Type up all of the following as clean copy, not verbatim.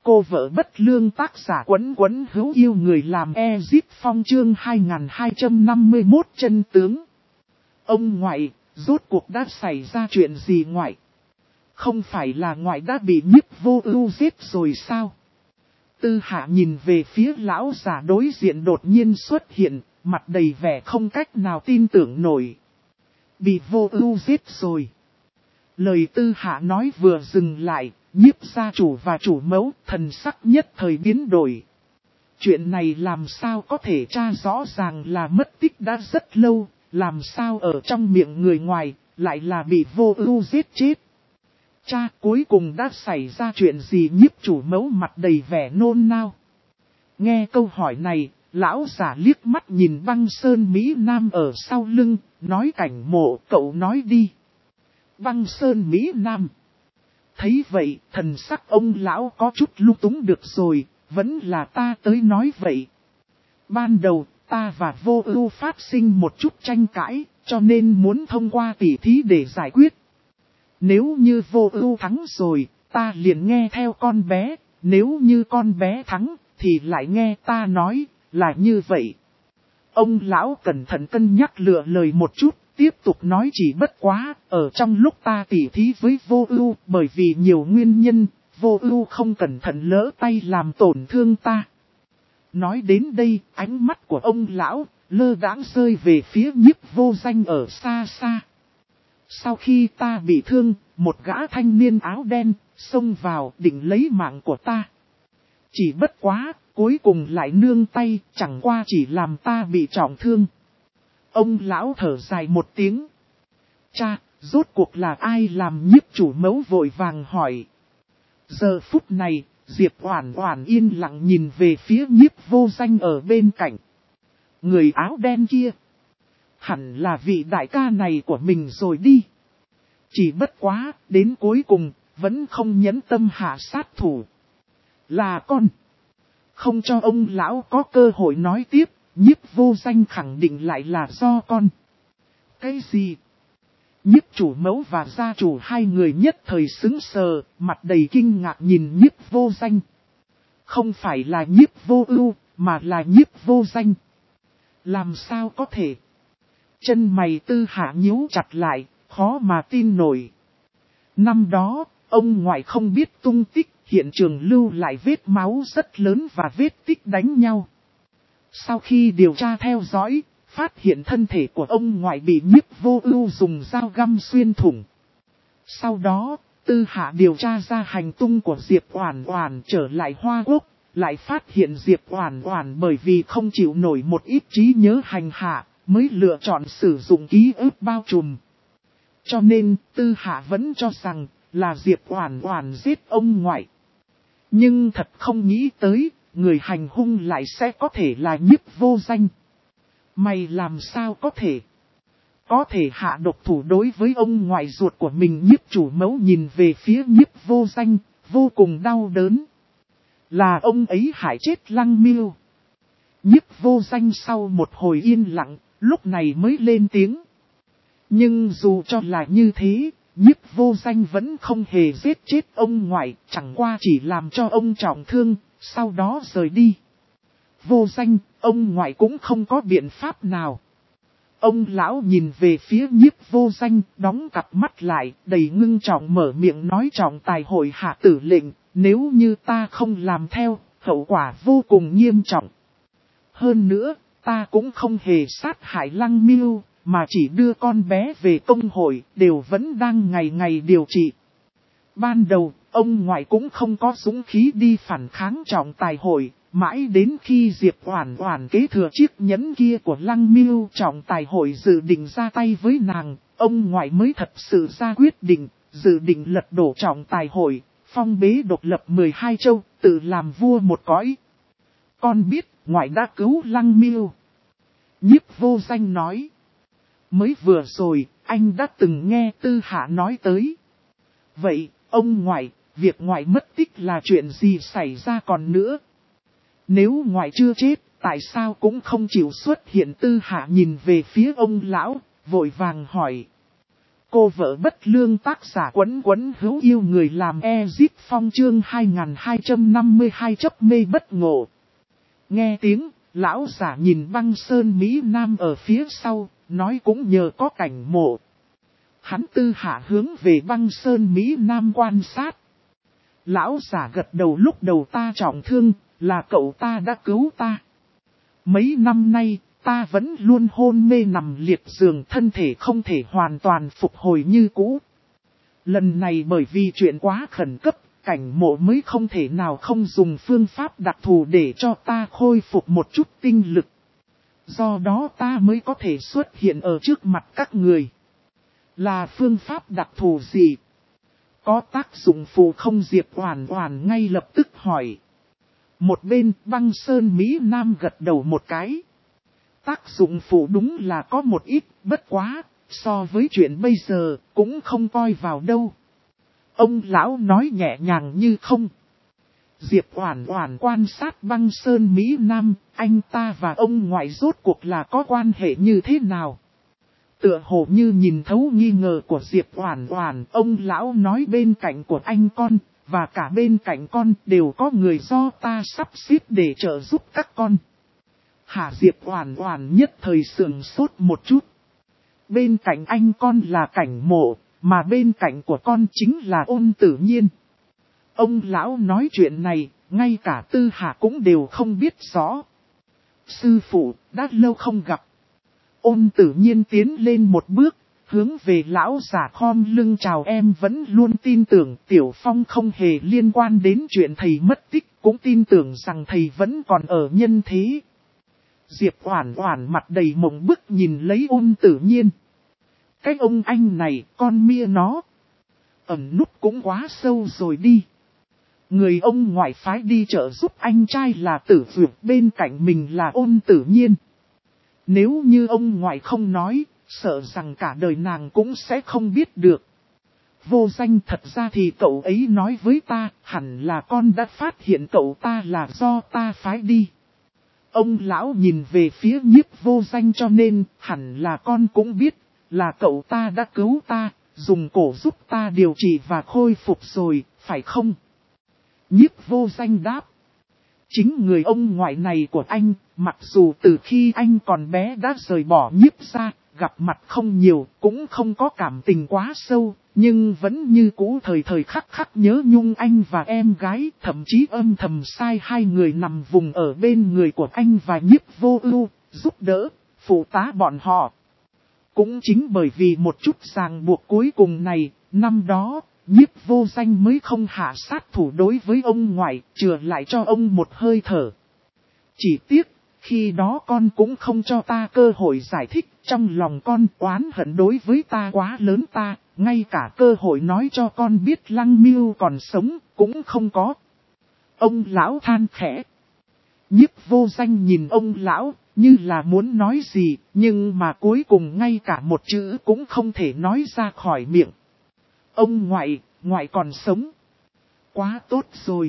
cô vợ bất lương, tác giả Quấn Quấn hữu yêu người làm Ezip Phong, chương 2251 chân tướng. Ông ngoại, rốt cuộc đã xảy ra chuyện gì ngoại? Không phải là ngoại đã bị Nhiếp Vô Ưu giết rồi sao? Tư Hạ nhìn về phía lão già đối diện đột nhiên xuất hiện, mặt đầy vẻ không cách nào tin tưởng nổi. Bị Vô Ưu giết rồi. Lời Tư Hạ nói vừa dừng lại, Nhiếp gia chủ và chủ mẫu thần sắc nhất thời biến đổi. Chuyện này làm sao có thể tra rõ ràng là mất tích đã rất lâu, làm sao ở trong miệng người ngoài, lại là bị Vô Ưu giết chết. Cha, cuối cùng đã xảy ra chuyện gì? Nhiếp chủ mẫu mặt đầy vẻ nôn nao. Nghe câu hỏi này, lão giả liếc mắt nhìn Băng Sơn Mỹ Nam ở sau lưng, nói Cảnh Mộ, cậu nói đi. Băng Sơn Mỹ Nam. Thấy vậy, thần sắc ông lão có chút lung túng. Được rồi, vẫn là ta tới nói vậy. Ban đầu, ta và Vô Ưu phát sinh một chút tranh cãi, cho nên muốn thông qua tỉ thí để giải quyết. Nếu như Vô Ưu thắng rồi, ta liền nghe theo con bé, nếu như con bé thắng, thì lại nghe ta nói, là như vậy. Ông lão cẩn thận cân nhắc lựa lời một chút, tiếp tục nói chỉ bất quá, ở trong lúc ta tỉ thí với Vô Ưu, bởi vì nhiều nguyên nhân, Vô Ưu không cẩn thận lỡ tay làm tổn thương ta. Nói đến đây, ánh mắt của ông lão lơ đãng rơi về phía Nhiếp Vô Danh ở xa xa. Sau khi ta bị thương, một gã thanh niên áo đen xông vào định lấy mạng của ta. Chỉ bất quá, cuối cùng lại nương tay, chẳng qua chỉ làm ta bị trọng thương. Ông lão thở dài một tiếng. Cha, rốt cuộc là ai làm? Nhiếp chủ mẫu vội vàng hỏi. Giờ phút này, Diệp Oản Oản yên lặng nhìn về phía Nhiếp Vô Danh ở bên cạnh. Người áo đen kia, hẳn là vị đại ca này của mình rồi đi. Chỉ bất quá, đến cuối cùng, vẫn không nhẫn tâm hạ sát thủ. Là con. Không cho ông lão có cơ hội nói tiếp, Nhiếp Vô Danh khẳng định lại là do con. Cái gì? Nhiếp chủ mẫu và gia chủ hai người nhất thời sững sờ, mặt đầy kinh ngạc nhìn Nhiếp Vô Danh. Không phải là Nhiếp Vô Ưu, mà là Nhiếp Vô Danh. Làm sao có thể? Chân mày Tư Hạ nhíu chặt lại, khó mà tin nổi. Năm đó, ông ngoại không biết tung tích, hiện trường lưu lại vết máu rất lớn và vết tích đánh nhau. Sau khi điều tra theo dõi, phát hiện thân thể của ông ngoại bị Nhiếp Vô Ưu dùng dao găm xuyên thủng. Sau đó, Tư Hạ điều tra ra hành tung của Diệp Oản Oản trở lại Hoa Quốc, lại phát hiện Diệp Oản Oản bởi vì không chịu nổi một ít trí nhớ hành hạ, mới lựa chọn sử dụng ký ức bao trùm. Cho nên, Tư Hạ vẫn cho rằng là Diệp Oản Oản giết ông ngoại. Nhưng thật không nghĩ tới, người hành hung lại sẽ có thể là Nhiếp Vô Danh. Mày làm sao có thể? Có thể hạ độc thủ đối với ông ngoại ruột của mình? Nhiếp chủ mẫu nhìn về phía Nhiếp Vô Danh, vô cùng đau đớn. Là ông ấy hại chết Lăng Miêu. Nhiếp Vô Danh sau một hồi yên lặng, lúc này mới lên tiếng. Nhưng dù cho là như thế, Nhiếp Vô Danh vẫn không hề giết chết ông ngoại, chẳng qua chỉ làm cho ông trọng thương, sau đó rời đi. Vô Danh, ông ngoại cũng không có biện pháp nào. Ông lão nhìn về phía Nhiếp Vô Danh, đóng cặp mắt lại, đầy ngưng trọng mở miệng nói trọng tài hội hạ tử lệnh, nếu như ta không làm theo, hậu quả vô cùng nghiêm trọng. Hơn nữa, ta cũng không hề sát hại Lăng Miêu, mà chỉ đưa con bé về công hội, đều vẫn đang ngày ngày điều trị. Ban đầu, ông ngoại cũng không có dũng khí đi phản kháng trọng tài hội, mãi đến khi Diệp Oản Oản kế thừa chiếc nhẫn kia của Lăng Miêu, trọng tài hội dự định ra tay với nàng, ông ngoại mới thật sự ra quyết định, dự định lật đổ trọng tài hội, phong bế độc lập 12 châu, tự làm vua một cõi. Con biết, ngoại đã cứu Lăng Miêu. Nhiếp Vô Danh nói. Mới vừa rồi, anh đã từng nghe Tư Hạ nói tới. Vậy, ông ngoại, việc ngoại mất tích là chuyện gì xảy ra còn nữa? Nếu ngoại chưa chết, tại sao cũng không chịu xuất hiện? Tư Hạ nhìn về phía ông lão, vội vàng hỏi. cô vợ bất lương, tác giả Quấn Quấn hữu yêu người làm Ezip Phong chương 2252 chấp mê bất ngộ. Nghe tiếng, lão giả nhìn băng sơn Mỹ Nam ở phía sau, nói cũng nhờ có cảnh mộ. Hắn tư hạ hướng về băng sơn Mỹ Nam quan sát. Lão giả gật đầu, lúc đầu ta trọng thương, là cậu ta đã cứu ta. Mấy năm nay, ta vẫn luôn hôn mê nằm liệt giường, thân thể không thể hoàn toàn phục hồi như cũ. Lần này bởi vì chuyện quá khẩn cấp, cảnh mộ mới không thể nào không dùng phương pháp đặc thù để cho ta khôi phục một chút tinh lực. Do đó ta mới có thể xuất hiện ở trước mặt các người. Là phương pháp đặc thù gì? Có tác dụng phụ không? Diệp Oản Oản ngay lập tức hỏi. Một bên băng sơn Mỹ Nam gật đầu một cái. Tác dụng phụ đúng là có một ít, bất quá, so với chuyện bây giờ, cũng không coi vào đâu. Ông lão nói nhẹ nhàng như không. Diệp Oản Oản quan sát băng sơn Mỹ Nam, anh ta và ông ngoại rốt cuộc là có quan hệ như thế nào? Tựa hồ như nhìn thấu nghi ngờ của Diệp Oản Oản, ông lão nói bên cạnh của anh con, và cả bên cạnh con đều có người do ta sắp xếp để trợ giúp các con. Hả? Diệp Oản Oản nhất thời sững sốt một chút. Bên cạnh anh con là cảnh mộ, mà bên cạnh của con chính là Ôn Tử Nhiên. Ông lão nói chuyện này, ngay cả Tư Hạ cũng đều không biết rõ. Sư phụ, đã lâu không gặp. Ôn Tử Nhiên tiến lên một bước, hướng về lão giả khom lưng chào. Em vẫn luôn tin tưởng Tiểu Phong không hề liên quan đến chuyện thầy mất tích, cũng tin tưởng rằng thầy vẫn còn ở nhân thế. Diệp Oản Oản mặt đầy mộng bức nhìn lấy Ôn Tử Nhiên. Cái ông anh này, con mia nó, ẩn núp cũng quá sâu rồi đi. Người ông ngoại phái đi trợ giúp anh trai là Tử Dược, bên cạnh mình là Ôn Tử Nhiên. Nếu như ông ngoại không nói, sợ rằng cả đời nàng cũng sẽ không biết được. Vô Danh, thật ra thì cậu ấy nói với ta, hẳn là con đã phát hiện cậu ta là do ta phái đi. Ông lão nhìn về phía Nhiếp Vô Danh, cho nên hẳn là con cũng biết, là cậu ta đã cứu ta, dùng cổ giúp ta điều trị và khôi phục rồi, phải không? Nhiếp Vô Danh đáp. Chính người ông ngoại này của anh, mặc dù từ khi anh còn bé đã rời bỏ Nhiếp ra, gặp mặt không nhiều, cũng không có cảm tình quá sâu, nhưng vẫn như cũ thời thời khắc khắc nhớ nhung anh và em gái, thậm chí âm thầm sai hai người nằm vùng ở bên người của anh và Nhiếp Vô Ưu, giúp đỡ, phụ tá bọn họ. Cũng chính bởi vì một chút ràng buộc cuối cùng này, năm đó, Nhiếp Vô Danh mới không hạ sát thủ đối với ông ngoại, chừa lại cho ông một hơi thở. Chỉ tiếc, khi đó con cũng không cho ta cơ hội giải thích, trong lòng con oán hận đối với ta quá lớn, ta, ngay cả cơ hội nói cho con biết Lăng Miêu còn sống, cũng không có. Ông lão than khẽ. Nhiếp Vô Danh nhìn ông lão, như là muốn nói gì, nhưng mà cuối cùng ngay cả một chữ cũng không thể nói ra khỏi miệng. Ông ngoại còn sống. Quá tốt rồi.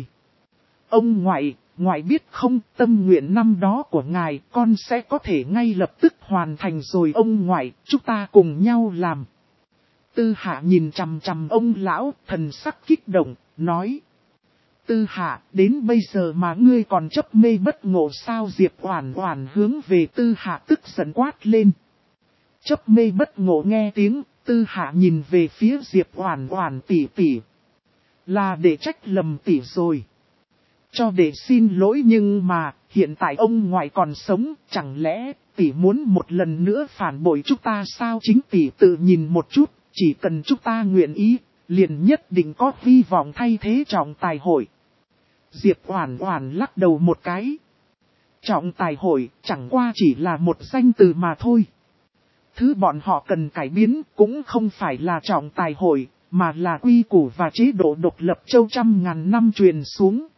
Ông ngoại biết không, tâm nguyện năm đó của ngài con sẽ có thể ngay lập tức hoàn thành rồi. Ông ngoại, chúng ta cùng nhau làm. Tư Hạ nhìn chằm chằm ông lão, thần sắc kích động, nói. Tư Hạ, đến bây giờ mà ngươi còn chấp mê bất ngộ sao? Diệp Oản Oản hướng về Tư Hạ tức giận quát lên. Chấp mê bất ngộ? Nghe tiếng, Tư Hạ nhìn về phía Diệp Oản Oản, tỷ tỷ. Là để trách lầm tỷ rồi. Cho để xin lỗi, nhưng mà, hiện tại ông ngoại còn sống, chẳng lẽ tỷ muốn một lần nữa phản bội chúng ta sao? Chính tỷ tự nhìn một chút, chỉ cần chúng ta nguyện ý, liền nhất định có hy vọng thay thế trọng tài hội. Diệp Oản Oản lắc đầu một cái. Trọng tài hội chẳng qua chỉ là một danh từ mà thôi. Thứ bọn họ cần cải biến cũng không phải là trọng tài hội, mà là quy củ và chế độ độc lập châu trăm ngàn năm truyền xuống.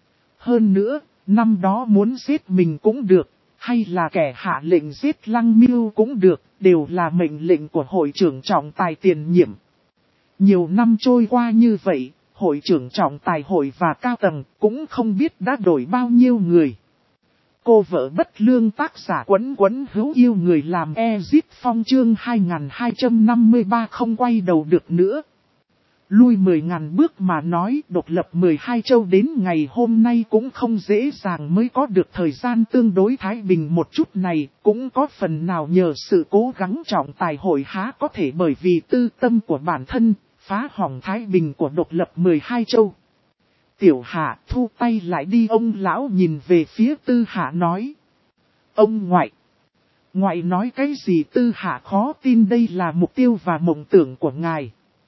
Hơn nữa, năm đó muốn giết mình cũng được, hay là kẻ hạ lệnh giết Lăng Miêu cũng được, đều là mệnh lệnh của hội trưởng trọng tài tiền nhiệm. Nhiều năm trôi qua như vậy, hội trưởng trọng tài hội và cao tầng cũng không biết đã đổi bao nhiêu người. Cô vợ bất lương tác giả Quấn Quấn hữu yêu người làm Ezip Phong chương 2253 không quay đầu được nữa. Lui 10.000 bước mà nói độc lập 12 châu đến ngày hôm nay cũng không dễ dàng mới có được thời gian tương đối thái bình một chút này, cũng có phần nào nhờ sự cố gắng trọng tài hội há có thể bởi vì tư tâm của bản thân, phá hỏng thái bình của độc lập 12 châu. Tiểu Hạ thu tay lại đi, ông lão nhìn về phía Tư Hạ nói. Ông ngoại. Ngoại nói cái gì? Tư Hạ khó tin đây là mục tiêu và mộng tưởng của ngài.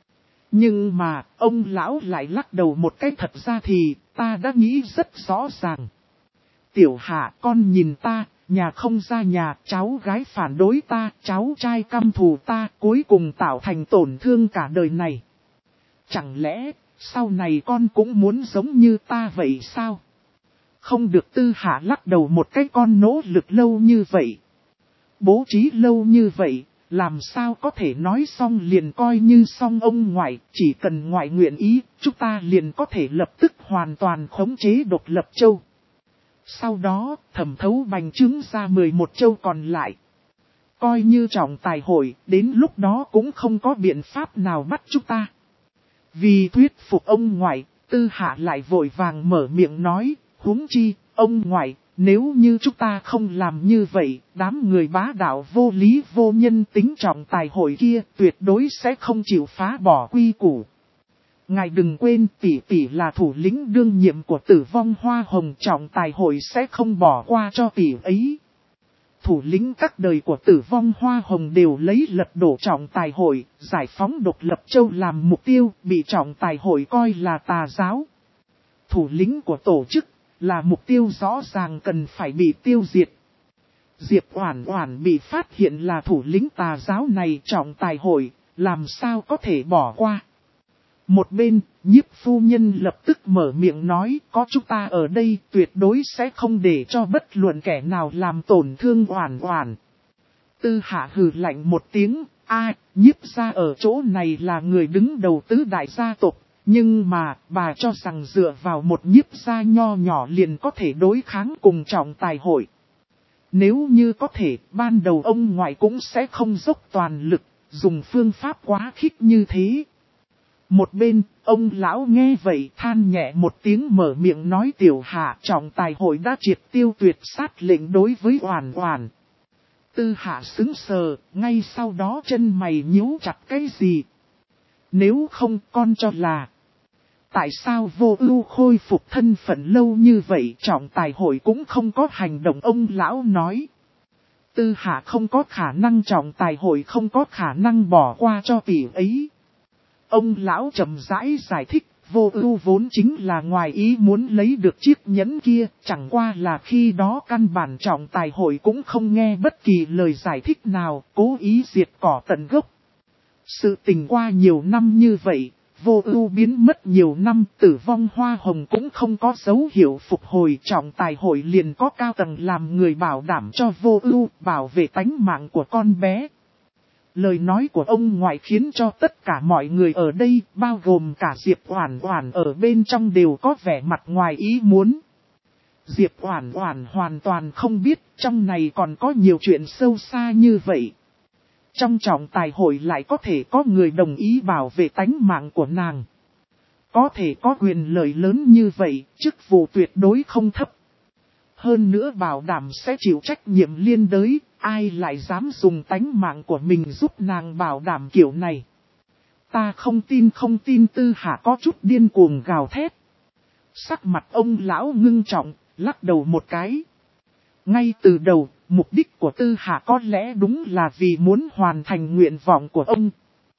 Nhưng mà, ông lão lại lắc đầu một cái, thật ra thì, ta đã nghĩ rất rõ ràng. Tiểu Hạ, con nhìn ta, nhà không ra nhà, cháu gái phản đối ta, cháu trai căm thù ta, cuối cùng tạo thành tổn thương cả đời này. Chẳng lẽ, sau này con cũng muốn giống như ta vậy sao? Không được. Tư Hạ lắc đầu một cái, con nỗ lực lâu như vậy. Bố trí lâu như vậy. Làm sao có thể nói xong liền coi như xong ông ngoại, chỉ cần ngoại nguyện ý, chúng ta liền có thể lập tức hoàn toàn khống chế độc lập châu. Sau đó, thẩm thấu bành trướng ra 11 châu còn lại. Coi như trọng tài hội, đến lúc đó cũng không có biện pháp nào bắt chúng ta. Vì thuyết phục ông ngoại, Tư Hạ lại vội vàng mở miệng nói, huống chi, ông ngoại. Nếu như chúng ta không làm như vậy, đám người bá đạo vô lý vô nhân tính trọng tài hội kia tuyệt đối sẽ không chịu phá bỏ quy củ. Ngài đừng quên, tỷ tỷ là thủ lĩnh đương nhiệm của Tử Vong Hoa Hồng, trọng tài hội sẽ không bỏ qua cho tỷ ấy. Thủ lĩnh các đời của Tử Vong Hoa Hồng đều lấy lật đổ trọng tài hội, giải phóng độc lập châu làm mục tiêu, bị trọng tài hội coi là tà giáo. Thủ lĩnh của tổ chức là mục tiêu rõ ràng cần phải bị tiêu diệt. Diệp Oản Oản bị phát hiện là thủ lĩnh tà giáo này, trọng tài hội, làm sao có thể bỏ qua. Một bên, Nhiếp phu nhân lập tức mở miệng nói, có chúng ta ở đây tuyệt đối sẽ không để cho bất luận kẻ nào làm tổn thương Oản Oản. Tư Hạ hừ lạnh một tiếng, Nhiếp gia ở chỗ này là người đứng đầu tứ đại gia tộc. Nhưng mà, bà cho rằng dựa vào một Nhiếp gia nho nhỏ liền có thể đối kháng cùng trọng tài hội. Nếu như có thể, ban đầu ông ngoại cũng sẽ không dốc toàn lực, dùng phương pháp quá khích như thế. Một bên, ông lão nghe vậy than nhẹ một tiếng, mở miệng nói, Tiểu Hạ, trọng tài hội đã triệt tiêu tuyệt sát lệnh đối với Oản Oản. Tư Hạ sững sờ, ngay sau đó chân mày nhíu chặt, cái gì? Nếu không, con cho là tại sao Vô Ưu khôi phục thân phận lâu như vậy trọng tài hội cũng không có hành động, ông lão nói. Tư Hạ không có khả năng, trọng tài hội không có khả năng bỏ qua cho tỷ ấy. Ông lão chậm rãi giải thích, Vô Ưu vốn chính là ngoài ý muốn lấy được chiếc nhẫn kia, chẳng qua là khi đó căn bản trọng tài hội cũng không nghe bất kỳ lời giải thích nào, cố ý diệt cỏ tận gốc. Sự tình qua nhiều năm như vậy, Vô Ưu biến mất nhiều năm, Tử Vong Hoa Hồng cũng không có dấu hiệu phục hồi, trọng tài hội liền có cao tầng làm người bảo đảm cho Vô Ưu, bảo vệ tánh mạng của con bé. Lời nói của ông ngoại khiến cho tất cả mọi người ở đây, bao gồm cả Diệp Oản Oản ở bên trong đều có vẻ mặt ngoài ý muốn. Diệp Oản Oản hoàn toàn không biết trong này còn có nhiều chuyện sâu xa như vậy. Trong trọng tài hội lại có thể có người đồng ý bảo vệ tánh mạng của nàng. Có thể có quyền lợi lớn như vậy, chức vụ tuyệt đối không thấp. Hơn nữa bảo đảm sẽ chịu trách nhiệm liên đới, ai lại dám dùng tánh mạng của mình giúp nàng bảo đảm kiểu này. Ta không tin, Tư Hạ có chút điên cuồng gào thét. Sắc mặt ông lão ngưng trọng, lắc đầu một cái. Ngay từ đầu, mục đích của Tư Hạ có lẽ đúng là vì muốn hoàn thành nguyện vọng của ông.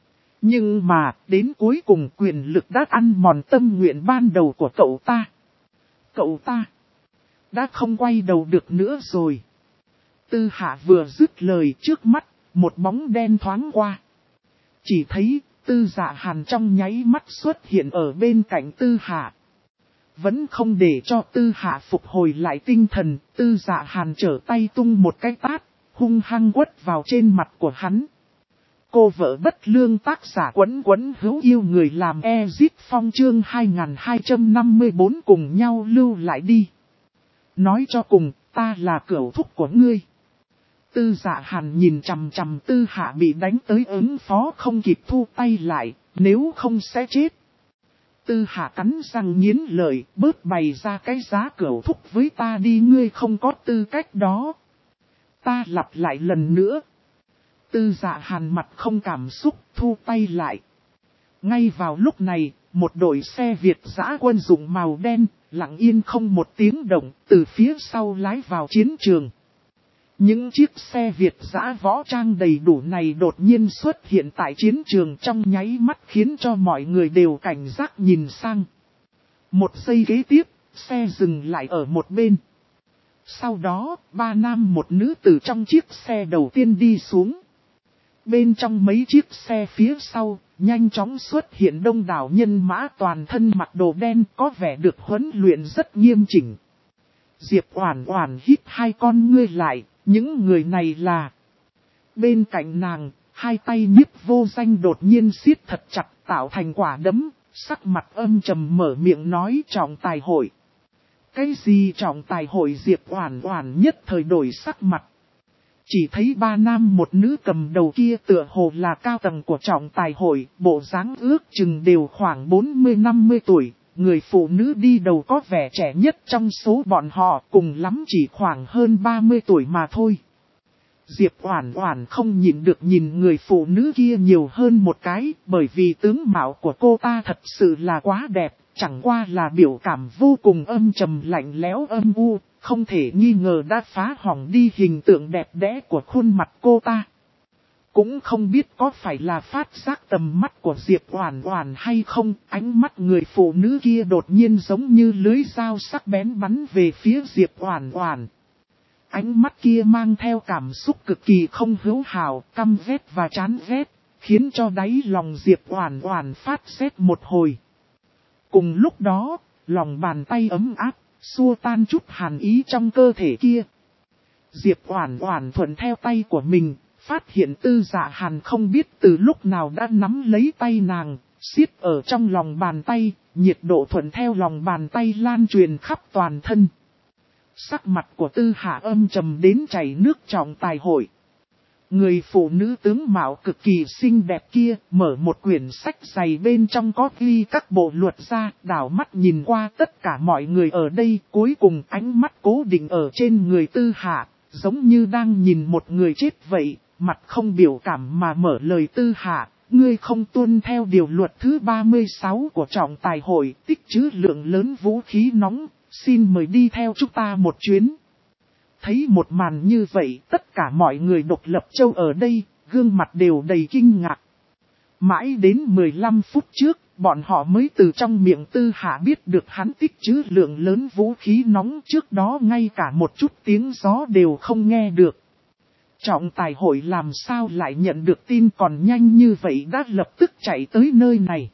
Nhưng mà, đến cuối cùng quyền lực đã ăn mòn tâm nguyện ban đầu của cậu ta. Cậu ta đã không quay đầu được nữa rồi. Tư Hạ vừa dứt lời, trước mắt, một bóng đen thoáng qua. Chỉ thấy, Tư Dạ Hàn trong nháy mắt xuất hiện ở bên cạnh Tư Hạ. Vẫn không để cho Tư Hạ phục hồi lại tinh thần, Tư Dạ Hàn trở tay tung một cái tát, hung hăng quất vào trên mặt của hắn. Cô vợ bất lương tác giả Quấn Quấn hữu yêu người làm Ezip Phong chương 2254 cùng nhau lưu lại đi. Nói cho cùng, ta là cửu thúc của ngươi. Tư Dạ Hàn nhìn chằm chằm Tư Hạ bị đánh tới ứng phó không kịp thu tay lại, nếu không sẽ chết. Tư Hạ cắn răng nghiến lợi, bớt bày ra cái giá cửu thúc với ta đi, ngươi không có tư cách đó. Ta lặp lại lần nữa. Tư Dạ Hàn mặt không cảm xúc, thu tay lại. Ngay vào lúc này, một đội xe Việt dã quân dụng màu đen, lặng yên không một tiếng động, từ phía sau lái vào chiến trường. Những chiếc xe Việt dã võ trang đầy đủ này đột nhiên xuất hiện tại chiến trường trong nháy mắt khiến cho mọi người đều cảnh giác nhìn sang. Một giây kế tiếp, xe dừng lại ở một bên. Sau đó, 3 nam một nữ từ trong chiếc xe đầu tiên đi xuống. Bên trong mấy chiếc xe phía sau, nhanh chóng xuất hiện đông đảo nhân mã toàn thân mặc đồ đen có vẻ được huấn luyện rất nghiêm chỉnh. Diệp Oản Oản híp hai con ngươi lại, những người này là... Bên cạnh nàng, hai tay Nhiếp Vô Danh đột nhiên siết thật chặt tạo thành quả đấm, sắc mặt âm trầm mở miệng nói trọng tài hội. Cái gì trọng tài hội? Diệp Oản Oản nhất thời đổi sắc mặt. Chỉ thấy 3 nam một nữ cầm đầu kia tựa hồ là cao tầng của trọng tài hội, bộ dáng ước chừng đều khoảng 40-50 tuổi, người phụ nữ đi đầu có vẻ trẻ nhất trong số bọn họ, cùng lắm chỉ khoảng hơn 30 tuổi mà thôi. Diệp Oản Oản không nhịn được nhìn người phụ nữ kia nhiều hơn một cái, bởi vì tướng mạo của cô ta thật sự là quá đẹp, chẳng qua là biểu cảm vô cùng âm trầm lạnh lẽo âm u, không thể nghi ngờ đã phá hỏng đi hình tượng đẹp đẽ của khuôn mặt cô ta. Cũng không biết có phải là phát giác tầm mắt của Diệp Oản Oản hay không, ánh mắt người phụ nữ kia đột nhiên giống như lưới dao sắc bén bắn về phía Diệp Oản Oản. Ánh mắt kia mang theo cảm xúc cực kỳ không hữu hảo, căm ghét và chán ghét, khiến cho đáy lòng Diệp Oản Oản phát rét một hồi. Cùng lúc đó, lòng bàn tay ấm áp, xua tan chút hàn ý trong cơ thể kia. Diệp Oản Oản thuận theo tay của mình, phát hiện Tư Dạ Hàn không biết từ lúc nào đã nắm lấy tay nàng, siết ở trong lòng bàn tay, nhiệt độ thuận theo lòng bàn tay lan truyền khắp toàn thân. Sắc mặt của Tư Hạ âm trầm đến chảy nước trọng tài hội. Người phụ nữ tướng mạo cực kỳ xinh đẹp kia mở một quyển sách dày bên trong có ghi các bộ luật ra, đảo mắt nhìn qua tất cả mọi người ở đây, cuối cùng ánh mắt cố định ở trên người Tư Hạ, giống như đang nhìn một người chết vậy, mặt không biểu cảm mà mở lời. Tư Hạ, ngươi không tuân theo điều luật thứ 36 của trọng tài hội, tích trữ lượng lớn vũ khí nóng, xin mời đi theo chúng ta một chuyến. Thấy một màn như vậy, tất cả mọi người độc lập châu ở đây, gương mặt đều đầy kinh ngạc. Mãi đến 15 phút trước, bọn họ mới từ trong miệng Tư Hạ biết được hắn tích trữ lượng lớn vũ khí nóng, trước đó ngay cả một chút tiếng gió đều không nghe được. Trọng tài hội làm sao lại nhận được tin còn nhanh như vậy đã lập tức chạy tới nơi này.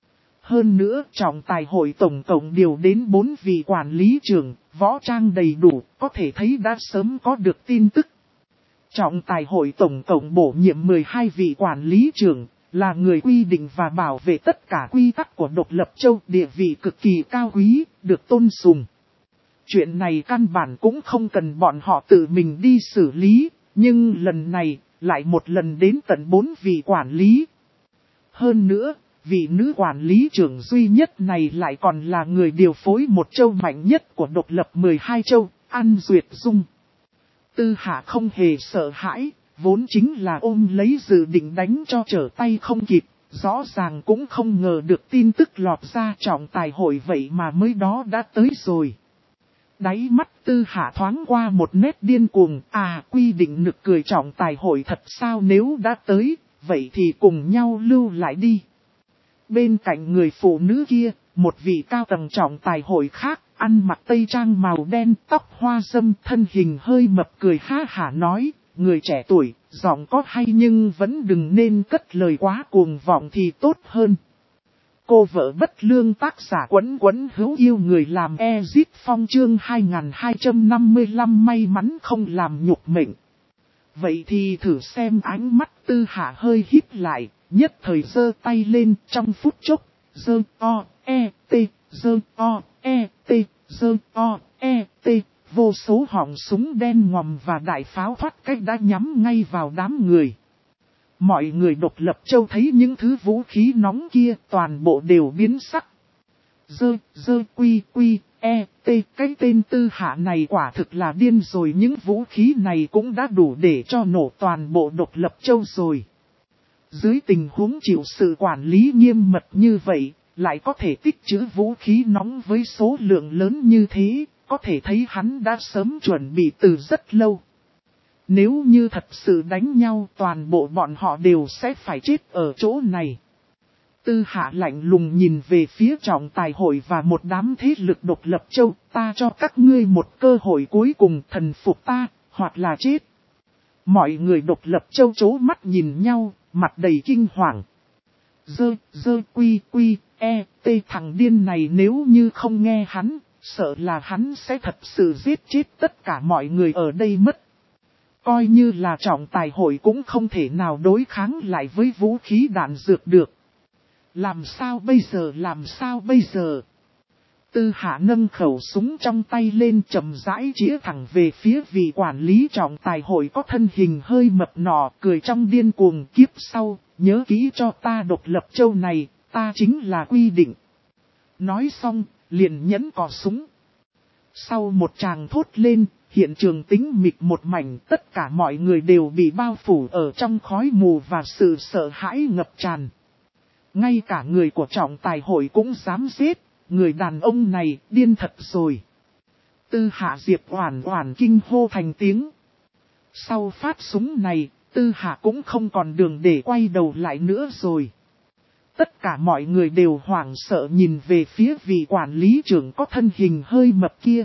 Hơn nữa, trọng tài hội tổng cộng điều đến 4 vị quản lý trưởng, võ trang đầy đủ, có thể thấy đã sớm có được tin tức. Trọng tài hội tổng cộng bổ nhiệm 12 vị quản lý trưởng, là người quy định và bảo vệ tất cả quy tắc của độc lập châu, địa vị cực kỳ cao quý, được tôn sùng. Chuyện này căn bản cũng không cần bọn họ tự mình đi xử lý, nhưng lần này, lại một lần đến tận 4 vị quản lý. Hơn nữa, vị nữ quản lý trưởng duy nhất này lại còn là người điều phối một châu mạnh nhất của độc lập 12 châu, An Duyệt Dung. Tư Hạ không hề sợ hãi, vốn chính là ôm lấy dự định đánh cho trở tay không kịp, rõ ràng cũng không ngờ được tin tức lọt ra trọng tài hội vậy mà mới đó đã tới rồi. Đáy mắt Tư Hạ thoáng qua một nét điên cuồng, quy định nực cười trọng tài hội thật sao, nếu đã tới, vậy thì cùng nhau lưu lại đi. Bên cạnh người phụ nữ kia, một vị cao tầng trọng tài hội khác, ăn mặc tây trang màu đen, tóc hoa râm, thân hình hơi mập, cười ha hả nói, người trẻ tuổi, giọng có hay nhưng vẫn đừng nên cất lời quá cuồng vọng thì tốt hơn. Cô vợ bất lương tác giả Quấn Quấn hữu yêu người làm Ezit Phong chương 2255 may mắn không làm nhục mệnh. Vậy thì thử xem. Ánh mắt Tư Hạ hơi híp lại, nhất thời giơ tay lên trong phút chốc, giơ o, e, t, giơ o, e, t, giơ o, e, t, vô số họng súng đen ngòm và đại pháo thoát cách đã nhắm ngay vào đám người. Mọi người Độc Lập Châu thấy những thứ vũ khí nóng kia toàn bộ đều biến sắc. Cái tên Tư Hạ này quả thực là điên rồi, những vũ khí này cũng đã đủ để cho nổ toàn bộ Độc Lập Châu rồi. Dưới tình huống chịu sự quản lý nghiêm mật như vậy, lại có thể tích trữ vũ khí nóng với số lượng lớn như thế, có thể thấy hắn đã sớm chuẩn bị từ rất lâu. Nếu như thật sự đánh nhau toàn bộ bọn họ đều sẽ phải chết ở chỗ này. Tư Hạ lạnh lùng nhìn về phía trọng tài hội và một đám thế lực Độc Lập Châu, ta cho các ngươi một cơ hội cuối cùng, thần phục ta, hoặc là chết. Mọi người Độc Lập Châu chố mắt nhìn nhau, mặt đầy kinh hoàng. Thằng điên này nếu như không nghe hắn, sợ là hắn sẽ thật sự giết chết tất cả mọi người ở đây mất. Coi như là trọng tài hội cũng không thể nào đối kháng lại với vũ khí đạn dược được. Làm sao bây giờ? Tư Hạ nâng khẩu súng trong tay lên chậm rãi chĩa thẳng về phía vị quản lý trọng tài hội có thân hình hơi mập nọ, cười trong điên cuồng, kiếp sau, nhớ kỹ cho ta Độc Lập Châu này, ta chính là quy định. Nói xong, liền nhấn cò súng. Sau một tràng thốt lên, hiện trường tĩnh mịch một mảnh, tất cả mọi người đều bị bao phủ ở trong khói mù và sự sợ hãi ngập tràn. Ngay cả người của trọng tài hội cũng dám giết, người đàn ông này điên thật rồi. Tư Hạ Diệp oản oản kinh hô thành tiếng. Sau phát súng này, Tư Hạ cũng không còn đường để quay đầu lại nữa rồi. Tất cả mọi người đều hoảng sợ nhìn về phía vị quản lý trưởng có thân hình hơi mập kia.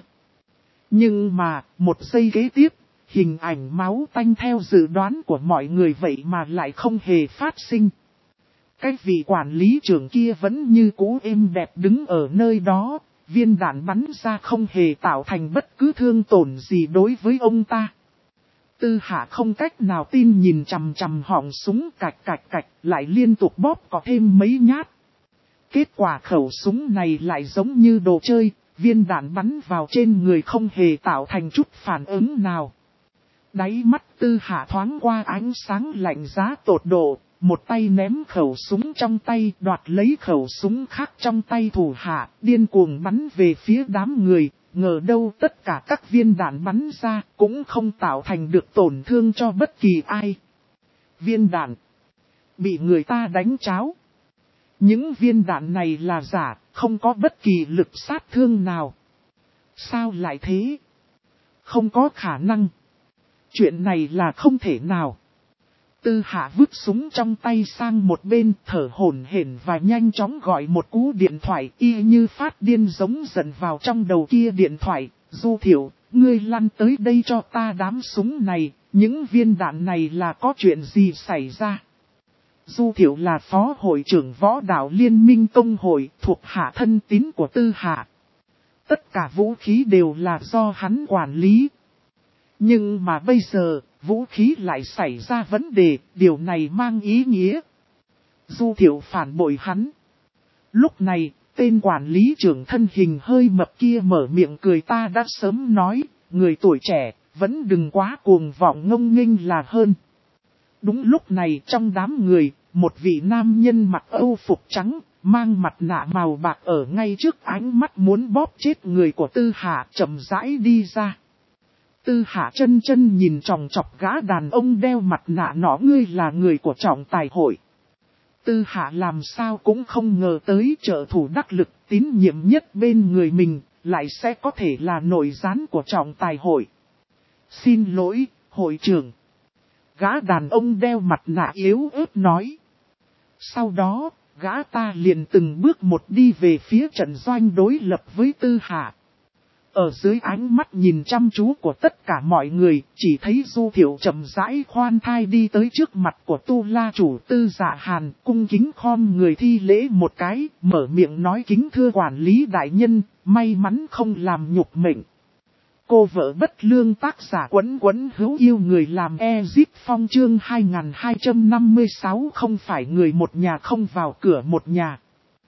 Nhưng mà, một giây kế tiếp, hình ảnh máu tanh theo dự đoán của mọi người vậy mà lại không hề phát sinh. Cái vị quản lý trưởng kia vẫn như cũ êm đẹp đứng ở nơi đó, viên đạn bắn ra không hề tạo thành bất cứ thương tổn gì đối với ông ta. Tư Hạ không cách nào tin nhìn chằm chằm họng súng cạch lại liên tục bóp có thêm mấy nhát. Kết quả khẩu súng này lại giống như đồ chơi, viên đạn bắn vào trên người không hề tạo thành chút phản ứng nào. Đáy mắt Tư Hạ thoáng qua ánh sáng lạnh giá tột độ, một tay ném khẩu súng trong tay, đoạt lấy khẩu súng khác trong tay thủ hạ, điên cuồng bắn về phía đám người, ngờ đâu tất cả các viên đạn bắn ra cũng không tạo thành được tổn thương cho bất kỳ ai. Viên đạn bị người ta đánh tráo. Những viên đạn này là giả, không có bất kỳ lực sát thương nào. Sao lại thế? Không có khả năng. Chuyện này là không thể nào. Tư Hạ vứt súng trong tay sang một bên, thở hổn hển và nhanh chóng gọi một cú điện thoại, y như phát điên giống giận vào trong đầu kia điện thoại. Du Thiệu, ngươi lăn tới đây cho ta đám súng này, những viên đạn này là có chuyện gì xảy ra? Du Thiệu là phó hội trưởng võ đạo liên minh công hội thuộc hạ thân tín của Tư Hạ. Tất cả vũ khí đều là do hắn quản lý. Nhưng mà bây giờ, vũ khí lại xảy ra vấn đề, điều này mang ý nghĩa. Du Thiệu phản bội hắn. Lúc này, tên quản lý trưởng thân hình hơi mập kia mở miệng cười, ta đã sớm nói, người tuổi trẻ, vẫn đừng quá cuồng vọng ngông nghênh là hơn. Đúng lúc này trong đám người, một vị nam nhân mặc âu phục trắng, mang mặt nạ màu bạc ở ngay trước ánh mắt muốn bóp chết người của Tư Hạ chậm rãi đi ra. Tư Hạ chân nhìn chòng chọc gã đàn ông đeo mặt nạ nọ, ngươi là người của trọng tài hội. Tư Hạ làm sao cũng không ngờ tới trợ thủ đắc lực tín nhiệm nhất bên người mình, lại sẽ có thể là nội gián của trọng tài hội. Xin lỗi, hội trưởng. Gã đàn ông đeo mặt nạ yếu ớt nói. Sau đó, gã ta liền từng bước một đi về phía trận doanh đối lập với Tư Hạ. Ở dưới ánh mắt nhìn chăm chú của tất cả mọi người, chỉ thấy Du Thiệu chậm rãi khoan thai đi tới trước mặt của Tu La chủ Tư Dạ Hàn, cung kính khom người thi lễ một cái, mở miệng nói kính thưa quản lý đại nhân, may mắn không làm nhục mệnh. Cô vợ bất lương tác giả Quấn hữu yêu người làm Ezip Phong chương 2256 không phải người một nhà không vào cửa một nhà.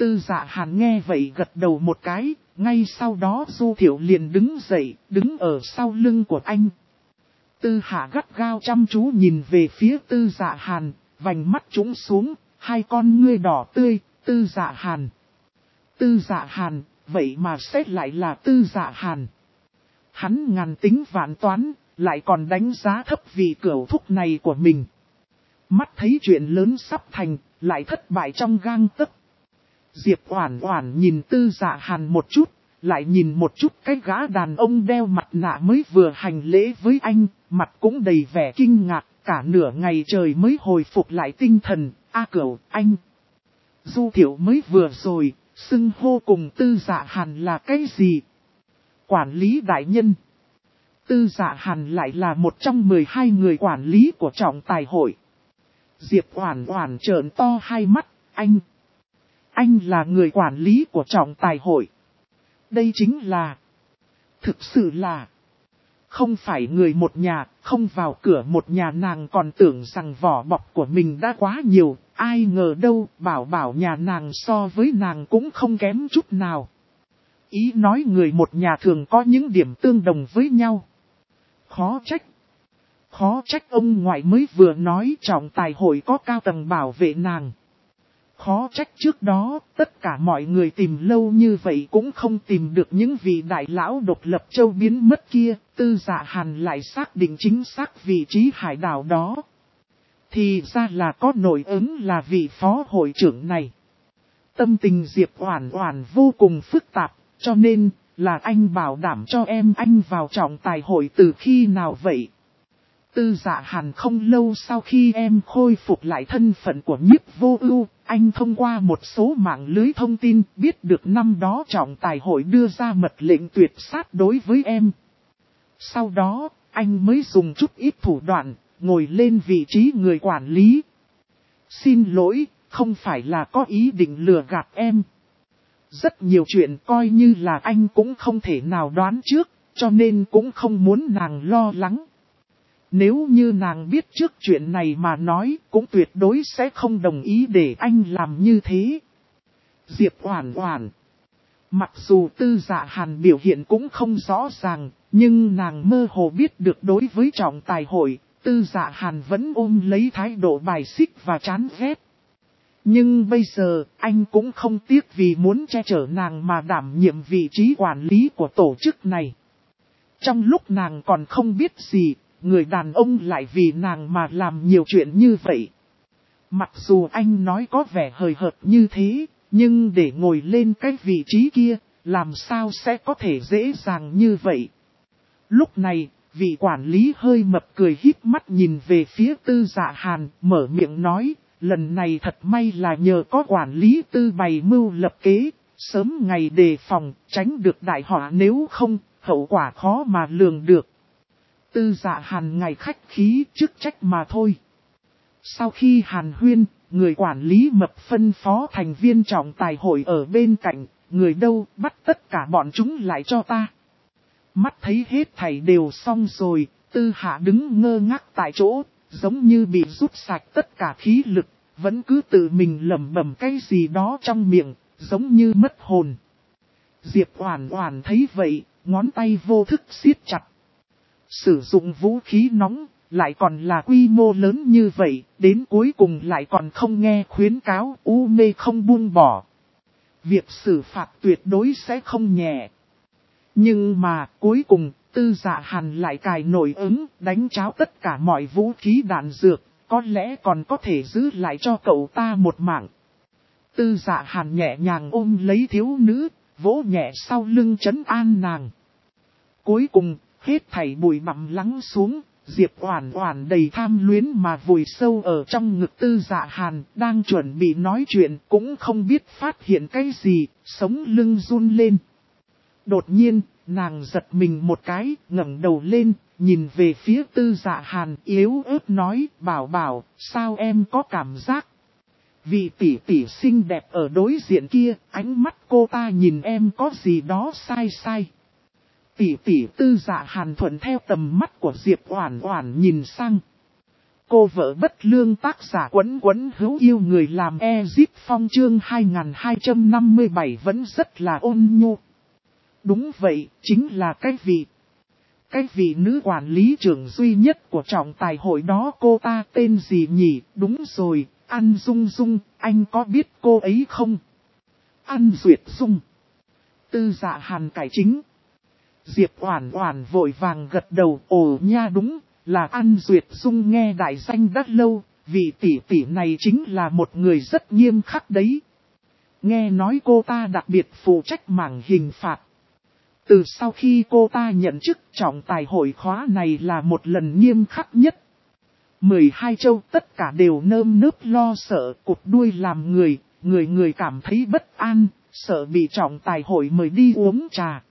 Tư Dạ Hàn nghe vậy gật đầu một cái, ngay sau đó Du Thiệu liền đứng dậy, đứng ở sau lưng của anh. Tư Hạ gắt gao chăm chú nhìn về phía Tư Dạ Hàn, vành mắt trũng xuống, hai con ngươi đỏ tươi, Tư Dạ Hàn. Tư Dạ Hàn, vậy mà xét lại là Tư Dạ Hàn. Hắn ngàn tính vạn toán, lại còn đánh giá thấp vị cửu thúc này của mình. Mắt thấy chuyện lớn sắp thành, lại thất bại trong gang tấc. Diệp Oản Oản nhìn Tư Dạ Hàn một chút, lại nhìn một chút cái gã đàn ông đeo mặt nạ mới vừa hành lễ với anh, mặt cũng đầy vẻ kinh ngạc, cả nửa ngày trời mới hồi phục lại tinh thần. A Cửu, anh. Du Thiệu mới vừa rồi, xưng hô cùng Tư Dạ Hàn là cái gì? Quản lý đại nhân. Tư Dạ Hàn lại là một trong 12 người quản lý của trọng tài hội. Diệp Oản Oản trợn to hai mắt, anh là người quản lý của trọng tài hội. Đây chính là, thực sự là, không phải người một nhà, không vào cửa một nhà. Nàng còn tưởng rằng vỏ bọc của mình đã quá nhiều, ai ngờ đâu, bảo nhà nàng so với nàng cũng không kém chút nào. Ý nói người một nhà thường có những điểm tương đồng với nhau. Khó trách ông ngoại mới vừa nói trọng tài hội có cao tầng bảo vệ nàng. Khó trách trước đó, tất cả mọi người tìm lâu như vậy cũng không tìm được những vị đại lão độc lập châu biến mất kia. Tư Dạ Hàn lại xác định chính xác vị trí hải đảo đó. Thì ra là có nội ứng là vị phó hội trưởng này. Tâm tình Diệp Oản Oản vô cùng phức tạp, cho nên là anh bảo đảm cho em anh vào trọng tài hội từ khi nào vậy? Tư Dạ Hàn không lâu sau khi em khôi phục lại thân phận của Nhiếp Vô Ưu, anh thông qua một số mạng lưới thông tin biết được năm đó trọng tài hội đưa ra mật lệnh tuyệt sát đối với em. Sau đó, anh mới dùng chút ít thủ đoạn, ngồi lên vị trí người quản lý. Xin lỗi, không phải là có ý định lừa gạt em. Rất nhiều chuyện coi như là anh cũng không thể nào đoán trước, cho nên cũng không muốn nàng lo lắng. Nếu như nàng biết trước chuyện này mà nói, cũng tuyệt đối sẽ không đồng ý để anh làm như thế. Diệp Oản Oản. Mặc dù Tư Dạ Hàn biểu hiện cũng không rõ ràng, nhưng nàng mơ hồ biết được đối với trọng tài hội, Tư Dạ Hàn vẫn ôm lấy thái độ bài xích và chán ghét. Nhưng bây giờ, anh cũng không tiếc vì muốn che chở nàng mà đảm nhiệm vị trí quản lý của tổ chức này. Trong lúc nàng còn không biết gì, người đàn ông lại vì nàng mà làm nhiều chuyện như vậy. Mặc dù anh nói có vẻ hời hợt như thế, nhưng để ngồi lên cái vị trí kia, làm sao sẽ có thể dễ dàng như vậy. Lúc này, vị quản lý hơi mập cười híp mắt nhìn về phía Tư Dạ Hàn, mở miệng nói, lần này thật may là nhờ có quản lý Tư bày mưu lập kế, sớm ngày đề phòng, tránh được đại họa, nếu không, hậu quả khó mà lường được. Tư Dạ Hàn ngài khách khí, chức trách mà thôi. Sau khi hàn huyên, người quản lý mập phân phó thành viên trọng tài hội ở bên cạnh, người đâu bắt tất cả bọn chúng lại cho ta. Mắt thấy hết thảy đều xong rồi, Tư Hạ đứng ngơ ngác tại chỗ, giống như bị rút sạch tất cả khí lực, vẫn cứ tự mình lẩm bẩm cái gì đó trong miệng, giống như mất hồn. Diệp Oản Oản thấy vậy, ngón tay vô thức siết chặt. Sử dụng vũ khí nóng, lại còn là quy mô lớn như vậy, đến cuối cùng lại còn không nghe khuyến cáo, u mê không buông bỏ. Việc xử phạt tuyệt đối sẽ không nhẹ. Nhưng mà, cuối cùng, Tư Dạ Hàn lại cài nội ứng, đánh tráo tất cả mọi vũ khí đạn dược, có lẽ còn có thể giữ lại cho cậu ta một mạng. Tư Dạ Hàn nhẹ nhàng ôm lấy thiếu nữ, vỗ nhẹ sau lưng trấn an nàng. Cuối cùng, hết thảy bụi bặm lắng xuống, Diệp Oản Oản đầy tham luyến mà vùi sâu ở trong ngực Tư Dạ Hàn, đang chuẩn bị nói chuyện cũng không biết phát hiện cái gì, sống lưng run lên. Đột nhiên, nàng giật mình một cái, ngẩng đầu lên, nhìn về phía Tư Dạ Hàn, yếu ớt nói, bảo, sao em có cảm giác? Vị tỷ tỷ xinh đẹp ở đối diện kia, ánh mắt cô ta nhìn em có gì đó sai. Tỷ Tư Dạ Hàn thuận theo tầm mắt của Diệp Oản Oản nhìn sang. cô vợ bất lương tác giả Quấn Quấn hữu yêu người làm Ezip Phong chương 2257 vẫn rất là ôn nhu. Đúng vậy, chính là cái vị nữ quản lý trưởng duy nhất của trọng tài hội đó. Cô ta tên gì nhỉ? Đúng rồi, An Dung Dung, anh có biết cô ấy không? An Duyệt Dung. Tư Dạ Hàn cải chính. Diệp Oản Oản vội vàng gật đầu, ồ nha đúng, là An Duyệt Dung, nghe đại danh đã lâu, vị tỷ tỷ này chính là một người rất nghiêm khắc đấy. Nghe nói cô ta đặc biệt phụ trách mảng hình phạt. Từ sau khi cô ta nhận chức trọng tài hội khóa này là một lần nghiêm khắc nhất. 12 châu tất cả đều nơm nớp lo sợ, cụt đuôi làm người, người cảm thấy bất an, sợ bị trọng tài hội mời đi uống trà.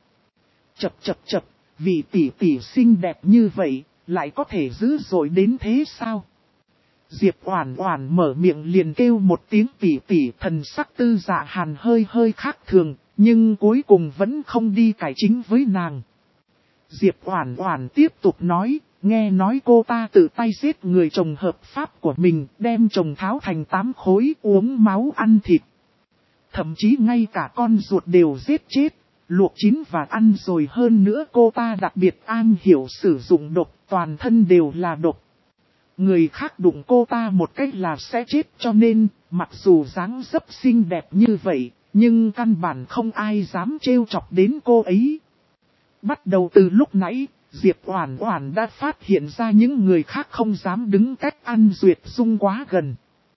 Chập, vị tỷ tỷ xinh đẹp như vậy, lại có thể dữ dội đến thế sao? Diệp Oản Oản mở miệng liền kêu một tiếng tỷ tỷ, thần sắc Tư Dạ Hàn hơi khác thường, nhưng cuối cùng vẫn không đi cải chính với nàng. Diệp Oản Oản tiếp tục nói, nghe nói cô ta tự tay giết người chồng hợp pháp của mình, đem chồng tháo thành 8 khối, uống máu ăn thịt. Thậm chí ngay cả con ruột đều giết chết, luộc chín và ăn rồi, hơn nữa cô ta đặc biệt am hiểu sử dụng độc, toàn thân đều là độc. Người khác đụng cô ta một cách là sẽ chết, cho nên, mặc dù dáng dấp xinh đẹp như vậy, nhưng căn bản không ai dám trêu chọc đến cô ấy. Bắt đầu từ lúc nãy, Diệp Oản Oản đã phát hiện ra những người khác không dám đứng cách An Duyệt Dung quá gần.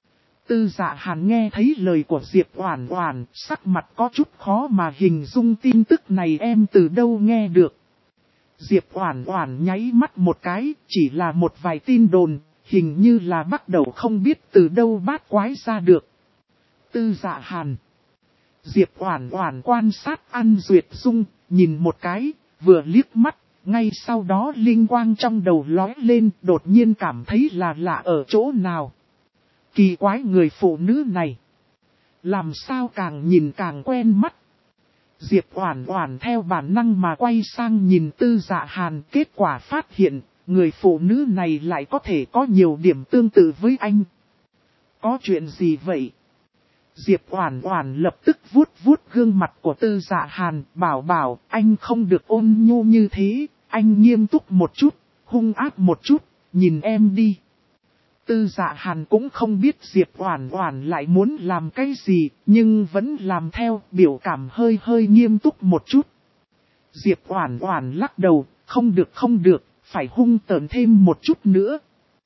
Tư Dạ Hàn nghe thấy lời của Diệp Oản Oản, sắc mặt có chút khó mà hình dung tin tức này em từ đâu nghe được. Diệp Oản Oản nháy mắt một cái, chỉ là một vài tin đồn, hình như là bắt đầu không biết từ đâu bát quái ra được. Tư Dạ Hàn. Diệp Oản Oản quan sát An Duyệt Dung, nhìn một cái, vừa liếc mắt, ngay sau đó linh quang trong đầu lóe lên, đột nhiên cảm thấy là lạ ở chỗ nào. Kỳ quái, người phụ nữ này, làm sao càng nhìn càng quen mắt. Diệp Oản Oản theo bản năng mà quay sang nhìn Tư Dạ Hàn, kết quả phát hiện, người phụ nữ này lại có thể có nhiều điểm tương tự với anh. Có chuyện gì vậy? Diệp Oản Oản lập tức vuốt gương mặt của Tư Dạ Hàn, bảo anh không được ôn nhu như thế, anh nghiêm túc một chút, hung ác một chút, nhìn em đi. Tư Dạ Hàn cũng không biết Diệp Oản Oản lại muốn làm cái gì, nhưng vẫn làm theo, biểu cảm hơi nghiêm túc một chút. Diệp Oản Oản lắc đầu, không được, phải hung tợn thêm một chút nữa.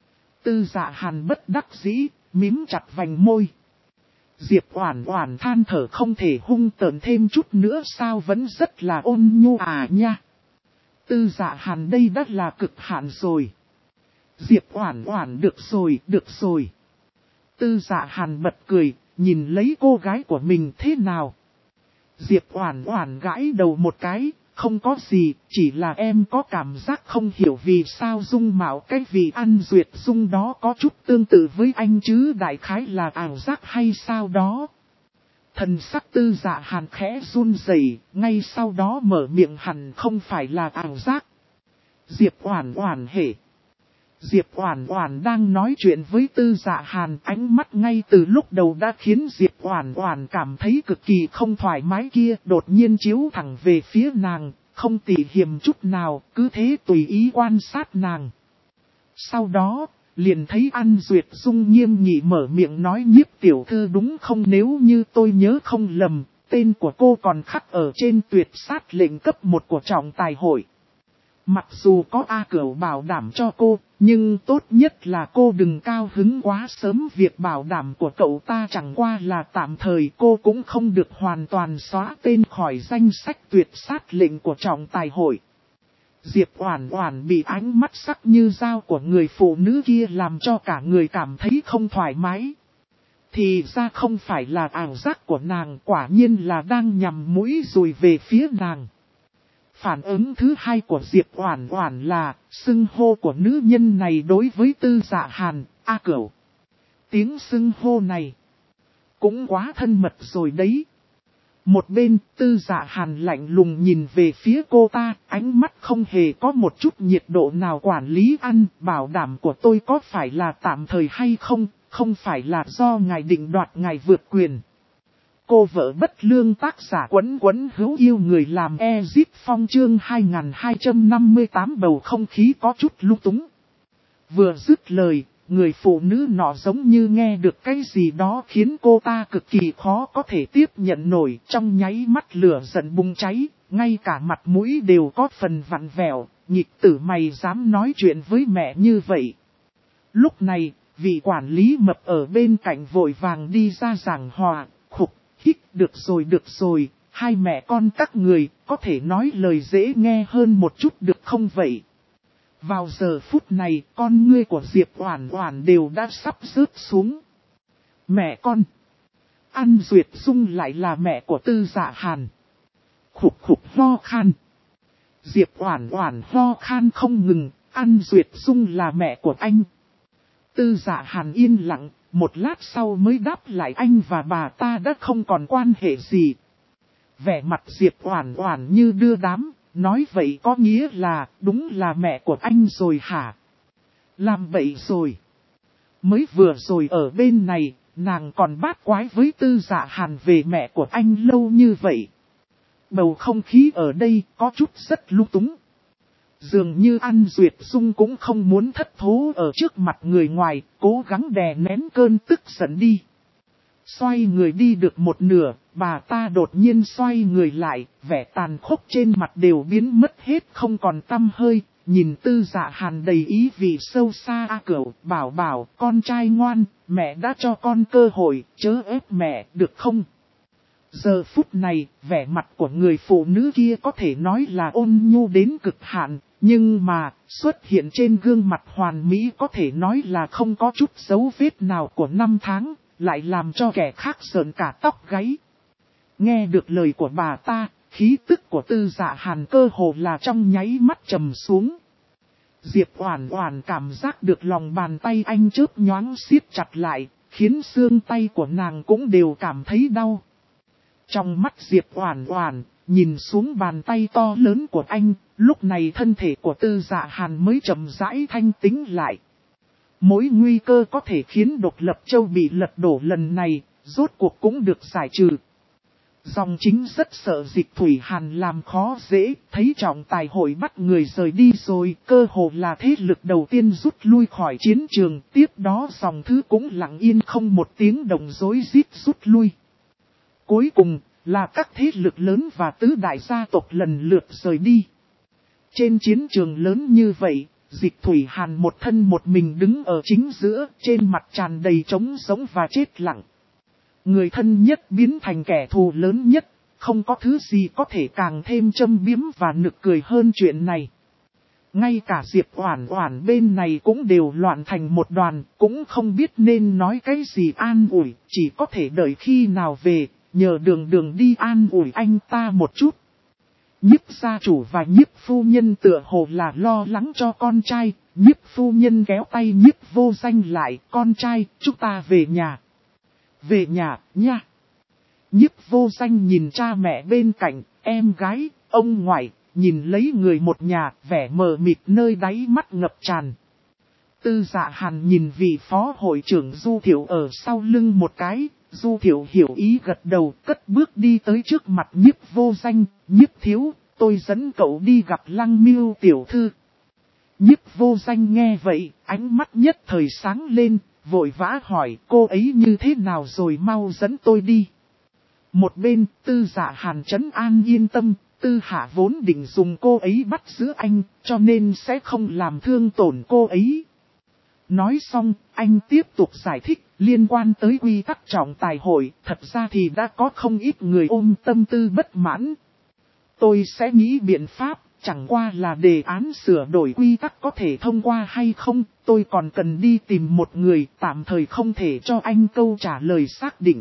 Tư Dạ Hàn bất đắc dĩ, mím chặt vành môi. Diệp Oản Oản than thở, không thể hung tợn thêm chút nữa sao, vẫn rất là ôn nhu à nha. Tư Dạ Hàn đây đã là cực hạn rồi. Diệp Oản Oản được rồi. Tư Dạ Hàn bật cười, nhìn lấy cô gái của mình thế nào. Diệp Oản Oản gãi đầu một cái, không có gì, chỉ là em có cảm giác không hiểu vì sao dung mạo cái vị An Duyệt Dung đó có chút tương tự với anh chứ, đại khái là ảo giác hay sao đó. Thần sắc Tư Dạ Hàn khẽ run rẩy, ngay sau đó mở miệng, hẳn không phải là ảo giác. Diệp Oản Oản hể. Diệp Oản Oản đang nói chuyện với Tư Dạ Hàn, ánh mắt ngay từ lúc đầu đã khiến Diệp Oản Oản cảm thấy cực kỳ không thoải mái kia, đột nhiên chiếu thẳng về phía nàng, không tỉ hiềm chút nào, cứ thế tùy ý quan sát nàng. Sau đó, liền thấy An Duyệt Dung nghiêm nghị mở miệng nói, Nhiếp tiểu thư đúng không, nếu như tôi nhớ không lầm, tên của cô còn khắc ở trên tuyệt sát lệnh cấp 1 của trọng tài hội. Mặc dù có A Cửu bảo đảm cho cô, nhưng tốt nhất là cô đừng cao hứng quá sớm, việc bảo đảm của cậu ta chẳng qua là tạm thời, cô cũng không được hoàn toàn xóa tên khỏi danh sách tuyệt sát lệnh của trọng tài hội. Diệp Oản Oản bị ánh mắt sắc như dao của người phụ nữ kia làm cho cả người cảm thấy không thoải mái. Thì ra không phải là ảo giác của nàng, quả nhiên là đang nhằm mũi dùi về phía nàng. Phản ứng thứ hai của Diệp Oản Oản là xưng hô của nữ nhân này đối với Tư Dạ Hàn, A Cửu. Tiếng xưng hô này cũng quá thân mật rồi đấy. Một bên, Tư Dạ Hàn lạnh lùng nhìn về phía cô ta, ánh mắt không hề có một chút nhiệt độ nào. Quản lý ăn, bảo đảm của tôi có phải là tạm thời hay không, không phải là do ngài định đoạt ngài vượt quyền. Cô vợ bất lương tác giả Quấn Quấn hữu yêu người làm Ezip Phong chương 2258 bầu không khí có chút lung túng. Vừa dứt lời, người phụ nữ nọ giống như nghe được cái gì đó khiến cô ta cực kỳ khó có thể tiếp nhận nổi. Trong nháy mắt lửa giận bùng cháy, ngay cả mặt mũi đều có phần vặn vẹo. Nhịch tử mày dám nói chuyện với mẹ như vậy. Lúc này, vị quản lý mập ở bên cạnh vội vàng đi ra giảng hòa, khục, hít, được rồi, hai mẹ con các người có thể nói lời dễ nghe hơn một chút được không vậy? Vào giờ phút này, con ngươi của Diệp Oản Oản đều đã sắp rớt xuống. Mẹ con. An Duyệt Dung lại là mẹ của Tư Dạ Hàn. Khục khục ho khan. Diệp Oản Oản ho khan không ngừng, An Duyệt Dung là mẹ của anh. Tư Dạ Hàn yên lặng, một lát sau mới đáp lại anh và bà ta đã không còn quan hệ gì. Vẻ mặt Diệp Oản Oản như đưa đám. Nói vậy có nghĩa là đúng là mẹ của anh rồi hả? Làm bậy rồi. Mới vừa rồi ở bên này, nàng còn bát quái với Tư Dạ Hàn về mẹ của anh lâu như vậy. Bầu không khí ở đây có chút rất lung túng. Dường như An Duyệt Dung cũng không muốn thất thố ở trước mặt người ngoài, cố gắng đè nén cơn tức giận đi. Xoay người đi được một nửa, bà ta đột nhiên xoay người lại, vẻ tàn khốc trên mặt đều biến mất hết không còn tăm hơi, nhìn Tư Dạ Hàn đầy ý vị sâu xa. Cửu, bảo, con trai ngoan, mẹ đã cho con cơ hội, chớ ép mẹ, được không? Giờ phút này, vẻ mặt của người phụ nữ kia có thể nói là ôn nhu đến cực hạn, nhưng mà, xuất hiện trên gương mặt hoàn mỹ có thể nói là không có chút dấu vết nào của năm tháng. Lại làm cho kẻ khác sợn cả tóc gáy. Nghe được lời của bà ta, khí tức của Tư Dạ Hàn cơ hồ là trong nháy mắt trầm xuống. Diệp Oản Oản cảm giác được lòng bàn tay anh chớp nhoáng siết chặt lại, khiến xương tay của nàng cũng đều cảm thấy đau. Trong mắt Diệp Oản Oản, nhìn xuống bàn tay to lớn của anh, lúc này thân thể của Tư Dạ Hàn mới chậm rãi thanh tĩnh lại. Mỗi nguy cơ có thể khiến Độc Lập Châu bị lật đổ lần này, rốt cuộc cũng được giải trừ. Dòng chính rất sợ Dịch Thủy Hàn làm khó dễ, thấy trọng tài hội bắt người rời đi rồi, cơ hồ là thế lực đầu tiên rút lui khỏi chiến trường, tiếp đó dòng thứ cũng lặng yên không một tiếng động rối rít rút lui. Cuối cùng, là các thế lực lớn và tứ đại gia tộc lần lượt rời đi. Trên chiến trường lớn như vậy, Dịch Thủy Hàn một thân một mình đứng ở chính giữa, trên mặt tràn đầy trống sống và chết lặng. Người thân nhất biến thành kẻ thù lớn nhất, không có thứ gì có thể càng thêm châm biếm và nực cười hơn chuyện này. Ngay cả Diệp Oản Oản bên này cũng đều loạn thành một đoàn, cũng không biết nên nói cái gì an ủi, chỉ có thể đợi khi nào về, nhờ Đường đi an ủi anh ta một chút. Nhiếp gia chủ và Nhiếp phu nhân tựa hồ là lo lắng cho con trai, Nhiếp phu nhân kéo tay Nhiếp Vô Danh lại, con trai, chúng ta về nhà. Về nhà, nha. Nhiếp Vô Danh nhìn cha mẹ bên cạnh, em gái, ông ngoại, nhìn lấy người một nhà, vẻ mờ mịt nơi đáy mắt ngập tràn. Tư Dạ Hàn nhìn vị phó hội trưởng Du Thiệu ở sau lưng một cái. Du Thiệu hiểu ý gật đầu, cất bước đi tới trước mặt Nhiếp Vô Danh. Nhiếp thiếu, tôi dẫn cậu đi gặp Lăng Miêu tiểu thư. Nhiếp Vô Danh nghe vậy, ánh mắt nhất thời sáng lên, vội vã hỏi cô ấy như thế nào rồi mau dẫn tôi đi. Một bên, Tư Dạ Hàn trấn an yên tâm, Tư Hạ vốn định dùng cô ấy bắt giữ anh, cho nên sẽ không làm thương tổn cô ấy. Nói xong, anh tiếp tục giải thích, liên quan tới quy tắc trọng tài hội, thật ra thì đã có không ít người ôm tâm tư bất mãn. Tôi sẽ nghĩ biện pháp, chẳng qua là đề án sửa đổi quy tắc có thể thông qua hay không, tôi còn cần đi tìm một người, tạm thời không thể cho anh câu trả lời xác định.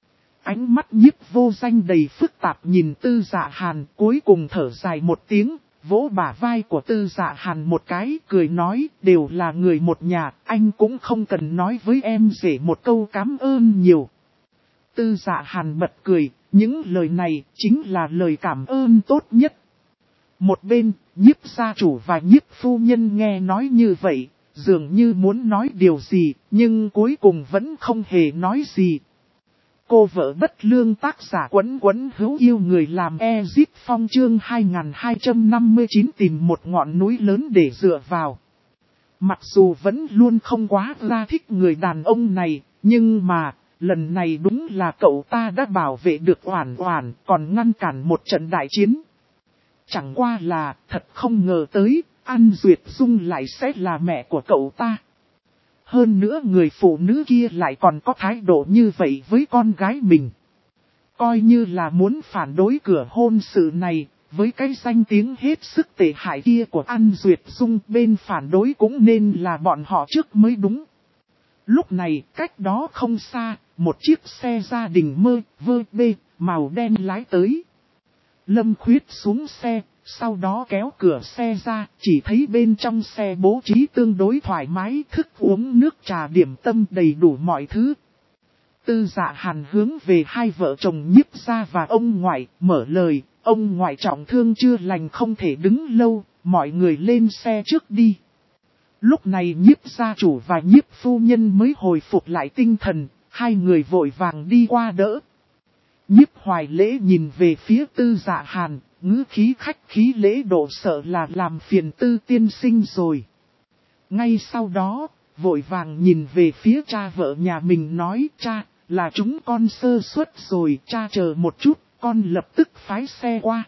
Ánh mắt Nhiếp Vô Danh đầy phức tạp nhìn Tư Dạ Hàn, cuối cùng thở dài một tiếng, vỗ bả vai của Tư Dạ Hàn một cái, cười nói, đều là người một nhà, anh cũng không cần nói với em rể một câu cảm ơn nhiều. Tư Dạ Hàn bật cười, những lời này chính là lời cảm ơn tốt nhất. Một bên, Nhiếp gia chủ và Nhiếp phu nhân nghe nói như vậy, dường như muốn nói điều gì, nhưng cuối cùng vẫn không hề nói gì. Cô vợ bất lương tác giả Quấn Quấn hữu yêu người làm Ezip Phong chương 2259 tìm một ngọn núi lớn để dựa vào. Mặc dù vẫn luôn không quá ra thích người đàn ông này, nhưng mà, lần này đúng là cậu ta đã bảo vệ được Oản Oản, còn ngăn cản một trận đại chiến. Chẳng qua là, thật không ngờ tới, An Duyệt Dung lại sẽ là mẹ của cậu ta. Hơn nữa người phụ nữ kia lại còn có thái độ như vậy với con gái mình. Coi như là muốn phản đối cửa hôn sự này, với cái danh tiếng hết sức tệ hại kia của An Duyệt Dung, bên phản đối cũng nên là bọn họ trước mới đúng. Lúc này, cách đó không xa, một chiếc xe gia đình màu đen lái tới. Lâm Khuyết xuống xe, sau đó kéo cửa xe ra, chỉ thấy bên trong xe bố trí tương đối thoải mái, thức uống nước trà điểm tâm đầy đủ mọi thứ. Tư Dạ Hàn hướng về hai vợ chồng Nhiếp gia và ông ngoại, mở lời, ông ngoại trọng thương chưa lành không thể đứng lâu, mọi người lên xe trước đi. Lúc này Nhiếp gia chủ và Nhiếp phu nhân mới hồi phục lại tinh thần, hai người vội vàng đi qua đỡ. Nhiếp Hoài Lễ nhìn về phía Tư Dạ Hàn, ngữ khí khách khí lễ độ sợ là làm phiền Tư tiên sinh rồi. Ngay sau đó, vội vàng nhìn về phía cha vợ nhà mình nói, cha, là chúng con sơ suất rồi, cha chờ một chút, con lập tức phái xe qua.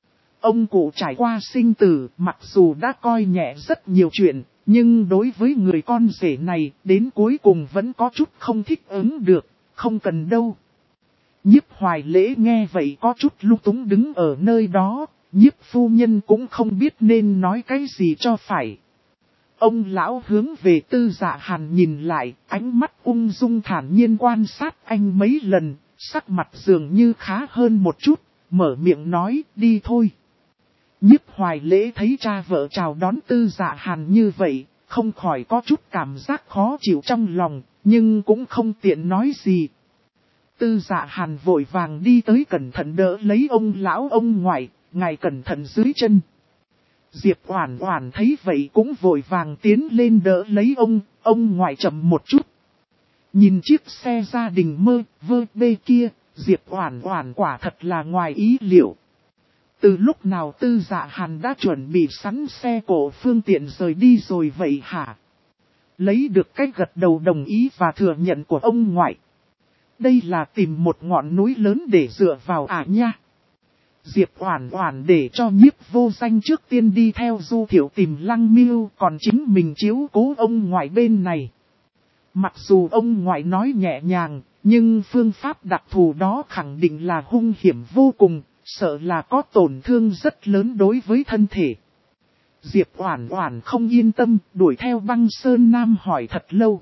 Ông cụ trải qua sinh tử, mặc dù đã coi nhẹ rất nhiều chuyện, nhưng đối với người con rể này, đến cuối cùng vẫn có chút không thích ứng được, không cần đâu. Nhiếp Hoài Lễ nghe vậy có chút lung túng đứng ở nơi đó, Nhiếp phu nhân cũng không biết nên nói cái gì cho phải. Ông lão hướng về Tư Dạ Hàn nhìn lại, ánh mắt ung dung thản nhiên quan sát anh mấy lần, sắc mặt dường như khá hơn một chút, mở miệng nói, đi thôi. Nhiếp Hoài Lễ thấy cha vợ chào đón Tư Dạ Hàn như vậy, không khỏi có chút cảm giác khó chịu trong lòng, nhưng cũng không tiện nói gì. Tư Dạ Hàn vội vàng đi tới cẩn thận đỡ lấy ông lão ông ngoại, ngài cẩn thận dưới chân. Diệp Oản Oản thấy vậy cũng vội vàng tiến lên đỡ lấy ông ngoại chậm một chút. Nhìn chiếc xe gia đình kia, Diệp Oản Oản quả thật là ngoài ý liệu. Từ lúc nào Tư Dạ Hàn đã chuẩn bị sẵn xe cộ phương tiện rời đi rồi vậy hả? Lấy được cái gật đầu đồng ý và thừa nhận của ông ngoại. Đây là tìm một ngọn núi lớn để dựa vào nha. Diệp Oản Oản để cho Nhiếp Vô Danh trước tiên đi theo Du Thiệu tìm Lăng Miêu, còn chính mình chiếu cố ông ngoại bên này. Mặc dù ông ngoại nói nhẹ nhàng, nhưng phương pháp đặc thù đó khẳng định là hung hiểm vô cùng, sợ là có tổn thương rất lớn đối với thân thể. Diệp Oản Oản không yên tâm, đuổi theo Băng Sơn Nam hỏi thật lâu.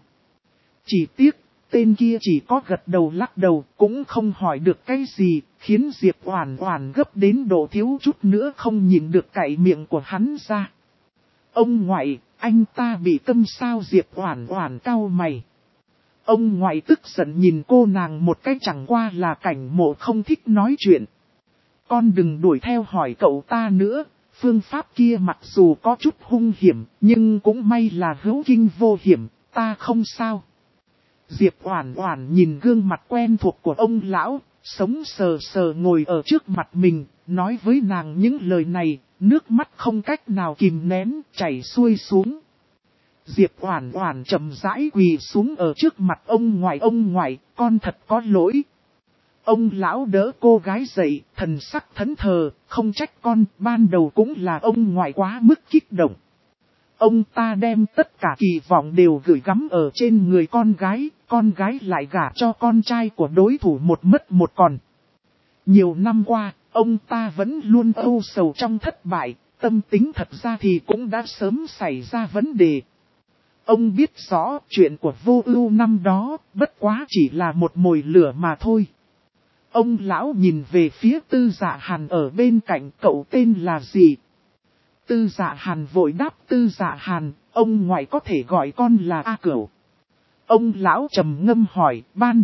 Chỉ tiếc, tên kia chỉ có gật đầu lắc đầu, cũng không hỏi được cái gì, khiến Diệp Oản Oản gấp đến độ thiếu chút nữa không nhìn được cạy miệng của hắn ra. Ông ngoại, anh ta bị tâm sao? Diệp Oản Oản cau mày. Ông ngoại tức giận nhìn cô nàng một cái, chẳng qua là Cảnh Mộ không thích nói chuyện. Con đừng đuổi theo hỏi cậu ta nữa, phương pháp kia mặc dù có chút hung hiểm, nhưng cũng may là hữu kinh vô hiểm, ta không sao. Diệp Oản Oản nhìn gương mặt quen thuộc của ông lão, sống sờ sờ ngồi ở trước mặt mình, nói với nàng những lời này, nước mắt không cách nào kìm nén, chảy xuôi xuống. Diệp Oản Oản chậm rãi quỳ xuống ở trước mặt ông ngoại, con thật có lỗi. Ông lão đỡ cô gái dậy, thần sắc thẫn thờ, không trách con, ban đầu cũng là ông ngoại quá mức kích động. Ông ta đem tất cả kỳ vọng đều gửi gắm ở trên người con gái lại gả cho con trai của đối thủ một mất một còn. Nhiều năm qua, ông ta vẫn luôn âu sầu trong thất bại, tâm tính thật ra thì cũng đã sớm xảy ra vấn đề. Ông biết rõ chuyện của Vô Ưu năm đó, bất quá chỉ là một mồi lửa mà thôi. Ông lão nhìn về phía Tư Dạ Hàn ở bên cạnh, cậu tên là gì? Tư Dạ Hàn vội đáp, Tư Dạ Hàn, ông ngoại có thể gọi con là A Cửu. Ông lão trầm ngâm hỏi, ban đầu,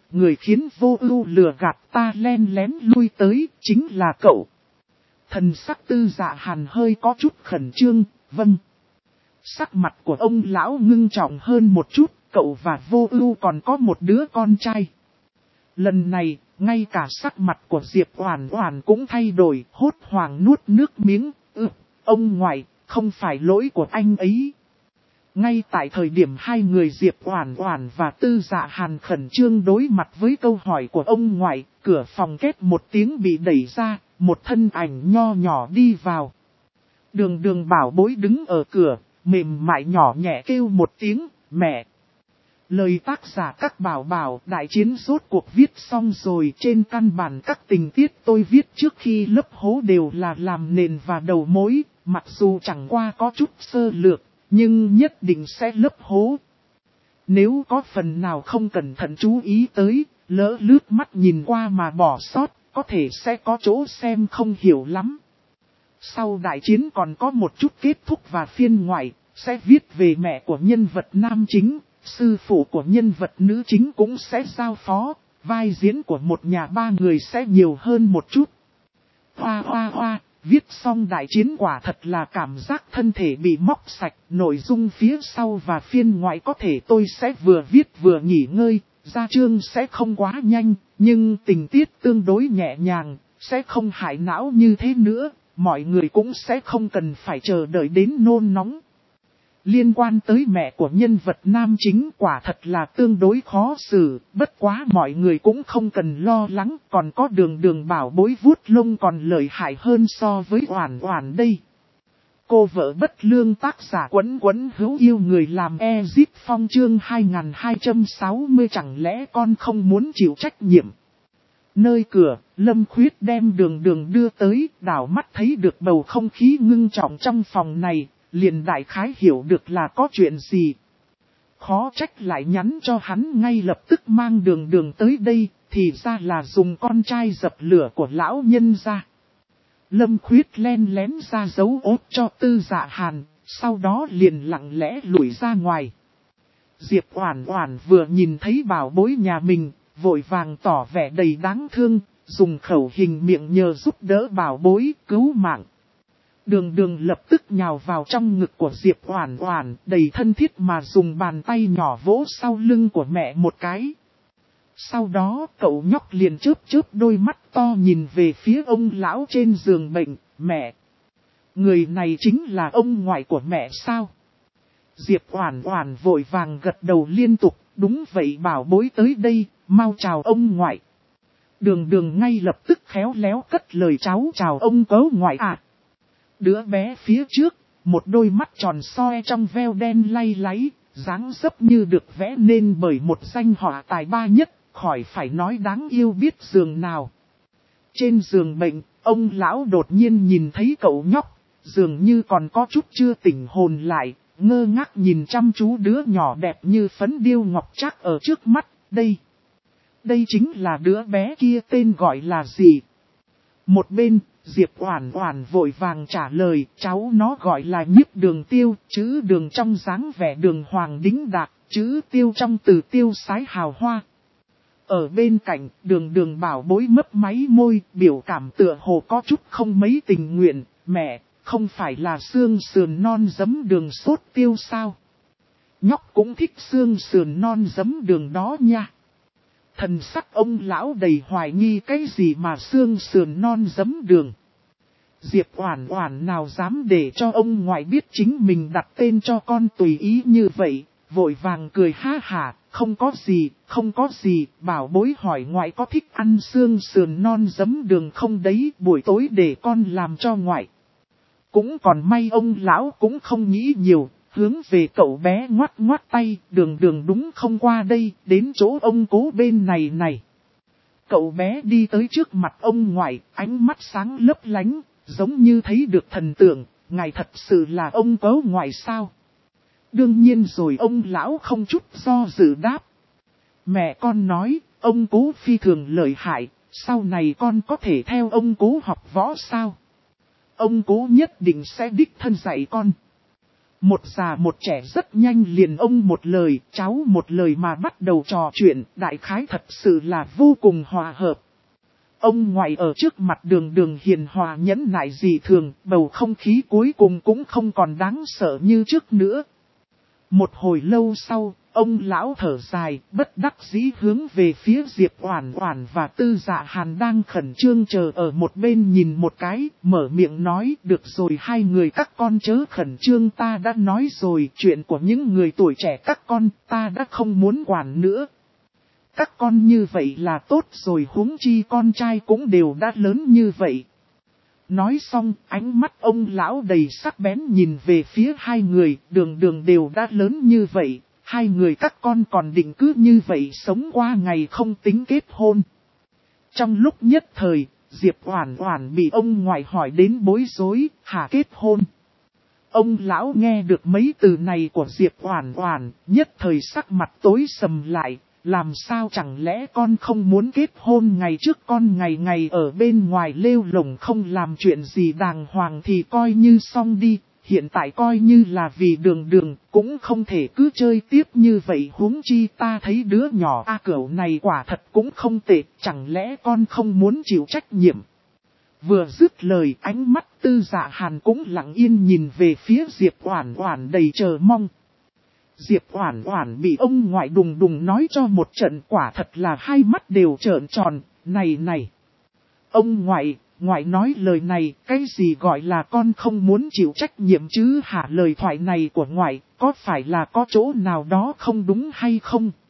người khiến Vô Ưu lừa gạt ta len lén lui tới, chính là cậu. Thần sắc Tư Dạ Hàn hơi có chút khẩn trương, vâng. Sắc mặt của ông lão ngưng trọng hơn một chút, cậu và Vô Ưu còn có một đứa con trai. Lần này, ngay cả sắc mặt của Diệp Oản Oản cũng thay đổi, hốt hoảng nuốt nước miếng, ông ngoại, không phải lỗi của anh ấy. Ngay tại thời điểm hai người Diệp Oản Oản và Tư Dạ Hàn khẩn trương đối mặt với câu hỏi của ông ngoại, cửa phòng két một tiếng bị đẩy ra, một thân ảnh nho nhỏ đi vào. Đường Đường bảo bối đứng ở cửa, mềm mại nhỏ nhẹ kêu một tiếng, mẹ. Lời tác giả các bảo bảo đại chiến rốt cuộc viết xong rồi, trên căn bản các tình tiết tôi viết trước khi lấp hố đều là làm nền và đầu mối, mặc dù chẳng qua có chút sơ lược, nhưng nhất định sẽ lấp hố. Nếu có phần nào không cẩn thận chú ý tới, lỡ lướt mắt nhìn qua mà bỏ sót, có thể sẽ có chỗ xem không hiểu lắm. Sau đại chiến còn có một chút kết thúc và phiên ngoại, sẽ viết về mẹ của nhân vật nam chính, sư phụ của nhân vật nữ chính cũng sẽ giao phó, vai diễn của một nhà ba người sẽ nhiều hơn một chút. Hoa hoa hoa, viết xong đại chiến quả thật là cảm giác thân thể bị móc sạch, nội dung phía sau và phiên ngoại có thể tôi sẽ vừa viết vừa nghỉ ngơi, ra chương sẽ không quá nhanh, nhưng tình tiết tương đối nhẹ nhàng, sẽ không hại não như thế nữa, mọi người cũng sẽ không cần phải chờ đợi đến nôn nóng. Liên quan tới mẹ của nhân vật nam chính quả thật là tương đối khó xử, bất quá mọi người cũng không cần lo lắng, còn có Đường Đường bảo bối vuốt lông còn lợi hại hơn so với Oản Oản đây. Cô vợ bất lương tác giả Quấn Quấn hữu yêu người làm Ezip Phong chương 2260 chẳng lẽ con không muốn chịu trách nhiệm. Nơi cửa, Lâm Khuyết đem Đường Đường đưa tới, đảo mắt thấy được bầu không khí ngưng trọng trong phòng này. Liền đại khái hiểu được là có chuyện gì. Khó trách lại nhắn cho hắn ngay lập tức mang Đường Đường tới đây, thì ra là dùng con trai dập lửa của lão nhân ra. Lâm Khuyết len lén ra dấu ốt cho Tư Dạ Hàn, sau đó liền lặng lẽ lùi ra ngoài. Diệp Oản Oản vừa nhìn thấy bảo bối nhà mình, vội vàng tỏ vẻ đầy đáng thương, dùng khẩu hình miệng nhờ giúp đỡ bảo bối cứu mạng. Đường Đường lập tức nhào vào trong ngực của Diệp Oản Oản, đầy thân thiết mà dùng bàn tay nhỏ vỗ sau lưng của mẹ một cái. Sau đó cậu nhóc liền chớp chớp đôi mắt to nhìn về phía ông lão trên giường bệnh, mẹ. Người này chính là ông ngoại của mẹ sao? Diệp Oản Oản vội vàng gật đầu liên tục, đúng vậy bảo bối tới đây, mau chào ông ngoại. Đường Đường ngay lập tức khéo léo cất lời cháu chào ông cố ngoại ạ. Đứa bé phía trước, một đôi mắt tròn soi trong veo đen lay láy, dáng dấp như được vẽ nên bởi một danh họa tài ba nhất, khỏi phải nói đáng yêu biết giường nào. Trên giường bệnh, ông lão đột nhiên nhìn thấy cậu nhóc, dường như còn có chút chưa tỉnh hồn lại, ngơ ngác nhìn chăm chú đứa nhỏ đẹp như phấn điêu ngọc trác ở trước mắt, đây chính là đứa bé kia tên gọi là gì? Một bên, Diệp Oản Oản vội vàng trả lời, cháu nó gọi là Nhiếp Đường Tiêu, chữ Đường trong dáng vẻ đường hoàng đĩnh đạc, chữ Tiêu trong từ tiêu sái hào hoa. Ở bên cạnh, Đường Đường bảo bối mấp máy môi, biểu cảm tựa hồ có chút không mấy tình nguyện, mẹ, không phải là xương sườn non giấm đường sốt tiêu sao? Nhóc cũng thích xương sườn non giấm đường đó nha. Thần sắc ông lão đầy hoài nghi cái gì mà xương sườn non giấm đường. Diệp Oản Oản nào dám để cho ông ngoại biết chính mình đặt tên cho con tùy ý như vậy, vội vàng cười ha hả, không có gì, bảo bối hỏi ngoại có thích ăn xương sườn non giấm đường không đấy, buổi tối để con làm cho ngoại. Cũng còn may ông lão cũng không nghĩ nhiều, hướng về cậu bé ngoắt ngoắt tay, Đường Đường đúng không qua đây, đến chỗ ông cố bên này. Cậu bé đi tới trước mặt ông ngoại, ánh mắt sáng lấp lánh, giống như thấy được thần tượng, ngài thật sự là ông cố ngoại sao? Đương nhiên rồi, ông lão không chút do dự đáp. Mẹ con nói, ông cố phi thường lợi hại, sau này con có thể theo ông cố học võ sao? Ông cố nhất định sẽ đích thân dạy con. Một già một trẻ rất nhanh liền ông một lời, cháu một lời mà bắt đầu trò chuyện, đại khái thật sự là vô cùng hòa hợp. Ông ngoại ở trước mặt Đường Đường hiền hòa nhẫn nại dị thường, bầu không khí cuối cùng cũng không còn đáng sợ như trước nữa. Một hồi lâu sau, ông lão thở dài, bất đắc dĩ hướng về phía Diệp Oản Oản và Tư Dạ Hàn đang khẩn trương chờ ở một bên nhìn một cái, mở miệng nói, được rồi hai người các con chớ khẩn trương, ta đã nói rồi, chuyện của những người tuổi trẻ các con, ta đã không muốn quản nữa. Các con như vậy là tốt rồi, huống chi con trai cũng đều đã lớn như vậy. Nói xong, ánh mắt ông lão đầy sắc bén nhìn về phía hai người, Đường Đường đều đã lớn như vậy, hai người các con còn định cứ như vậy sống qua ngày không tính kết hôn. Trong lúc nhất thời, Diệp Oản Oản bị ông ngoại hỏi đến bối rối, hả kết hôn? Ông lão nghe được mấy từ này của Diệp Oản Oản, nhất thời sắc mặt tối sầm lại. Làm sao chẳng lẽ con không muốn kết hôn, ngày trước con ngày ngày ở bên ngoài lêu lổng không làm chuyện gì đàng hoàng thì coi như xong đi, hiện tại coi như là vì Đường Đường, cũng không thể cứ chơi tiếp như vậy, huống chi ta thấy đứa nhỏ A Cửu này quả thật cũng không tệ, chẳng lẽ con không muốn chịu trách nhiệm. Vừa dứt lời, ánh mắt Tư Dạ Hàn cũng lặng yên nhìn về phía Diệp Oản Oản đầy chờ mong. Diệp Oản Oản bị ông ngoại đùng đùng nói cho một trận, quả thật là hai mắt đều trợn tròn, này. Ông ngoại nói lời này, cái gì gọi là con không muốn chịu trách nhiệm chứ hả, lời thoại này của ngoại, có phải là có chỗ nào đó không đúng hay không?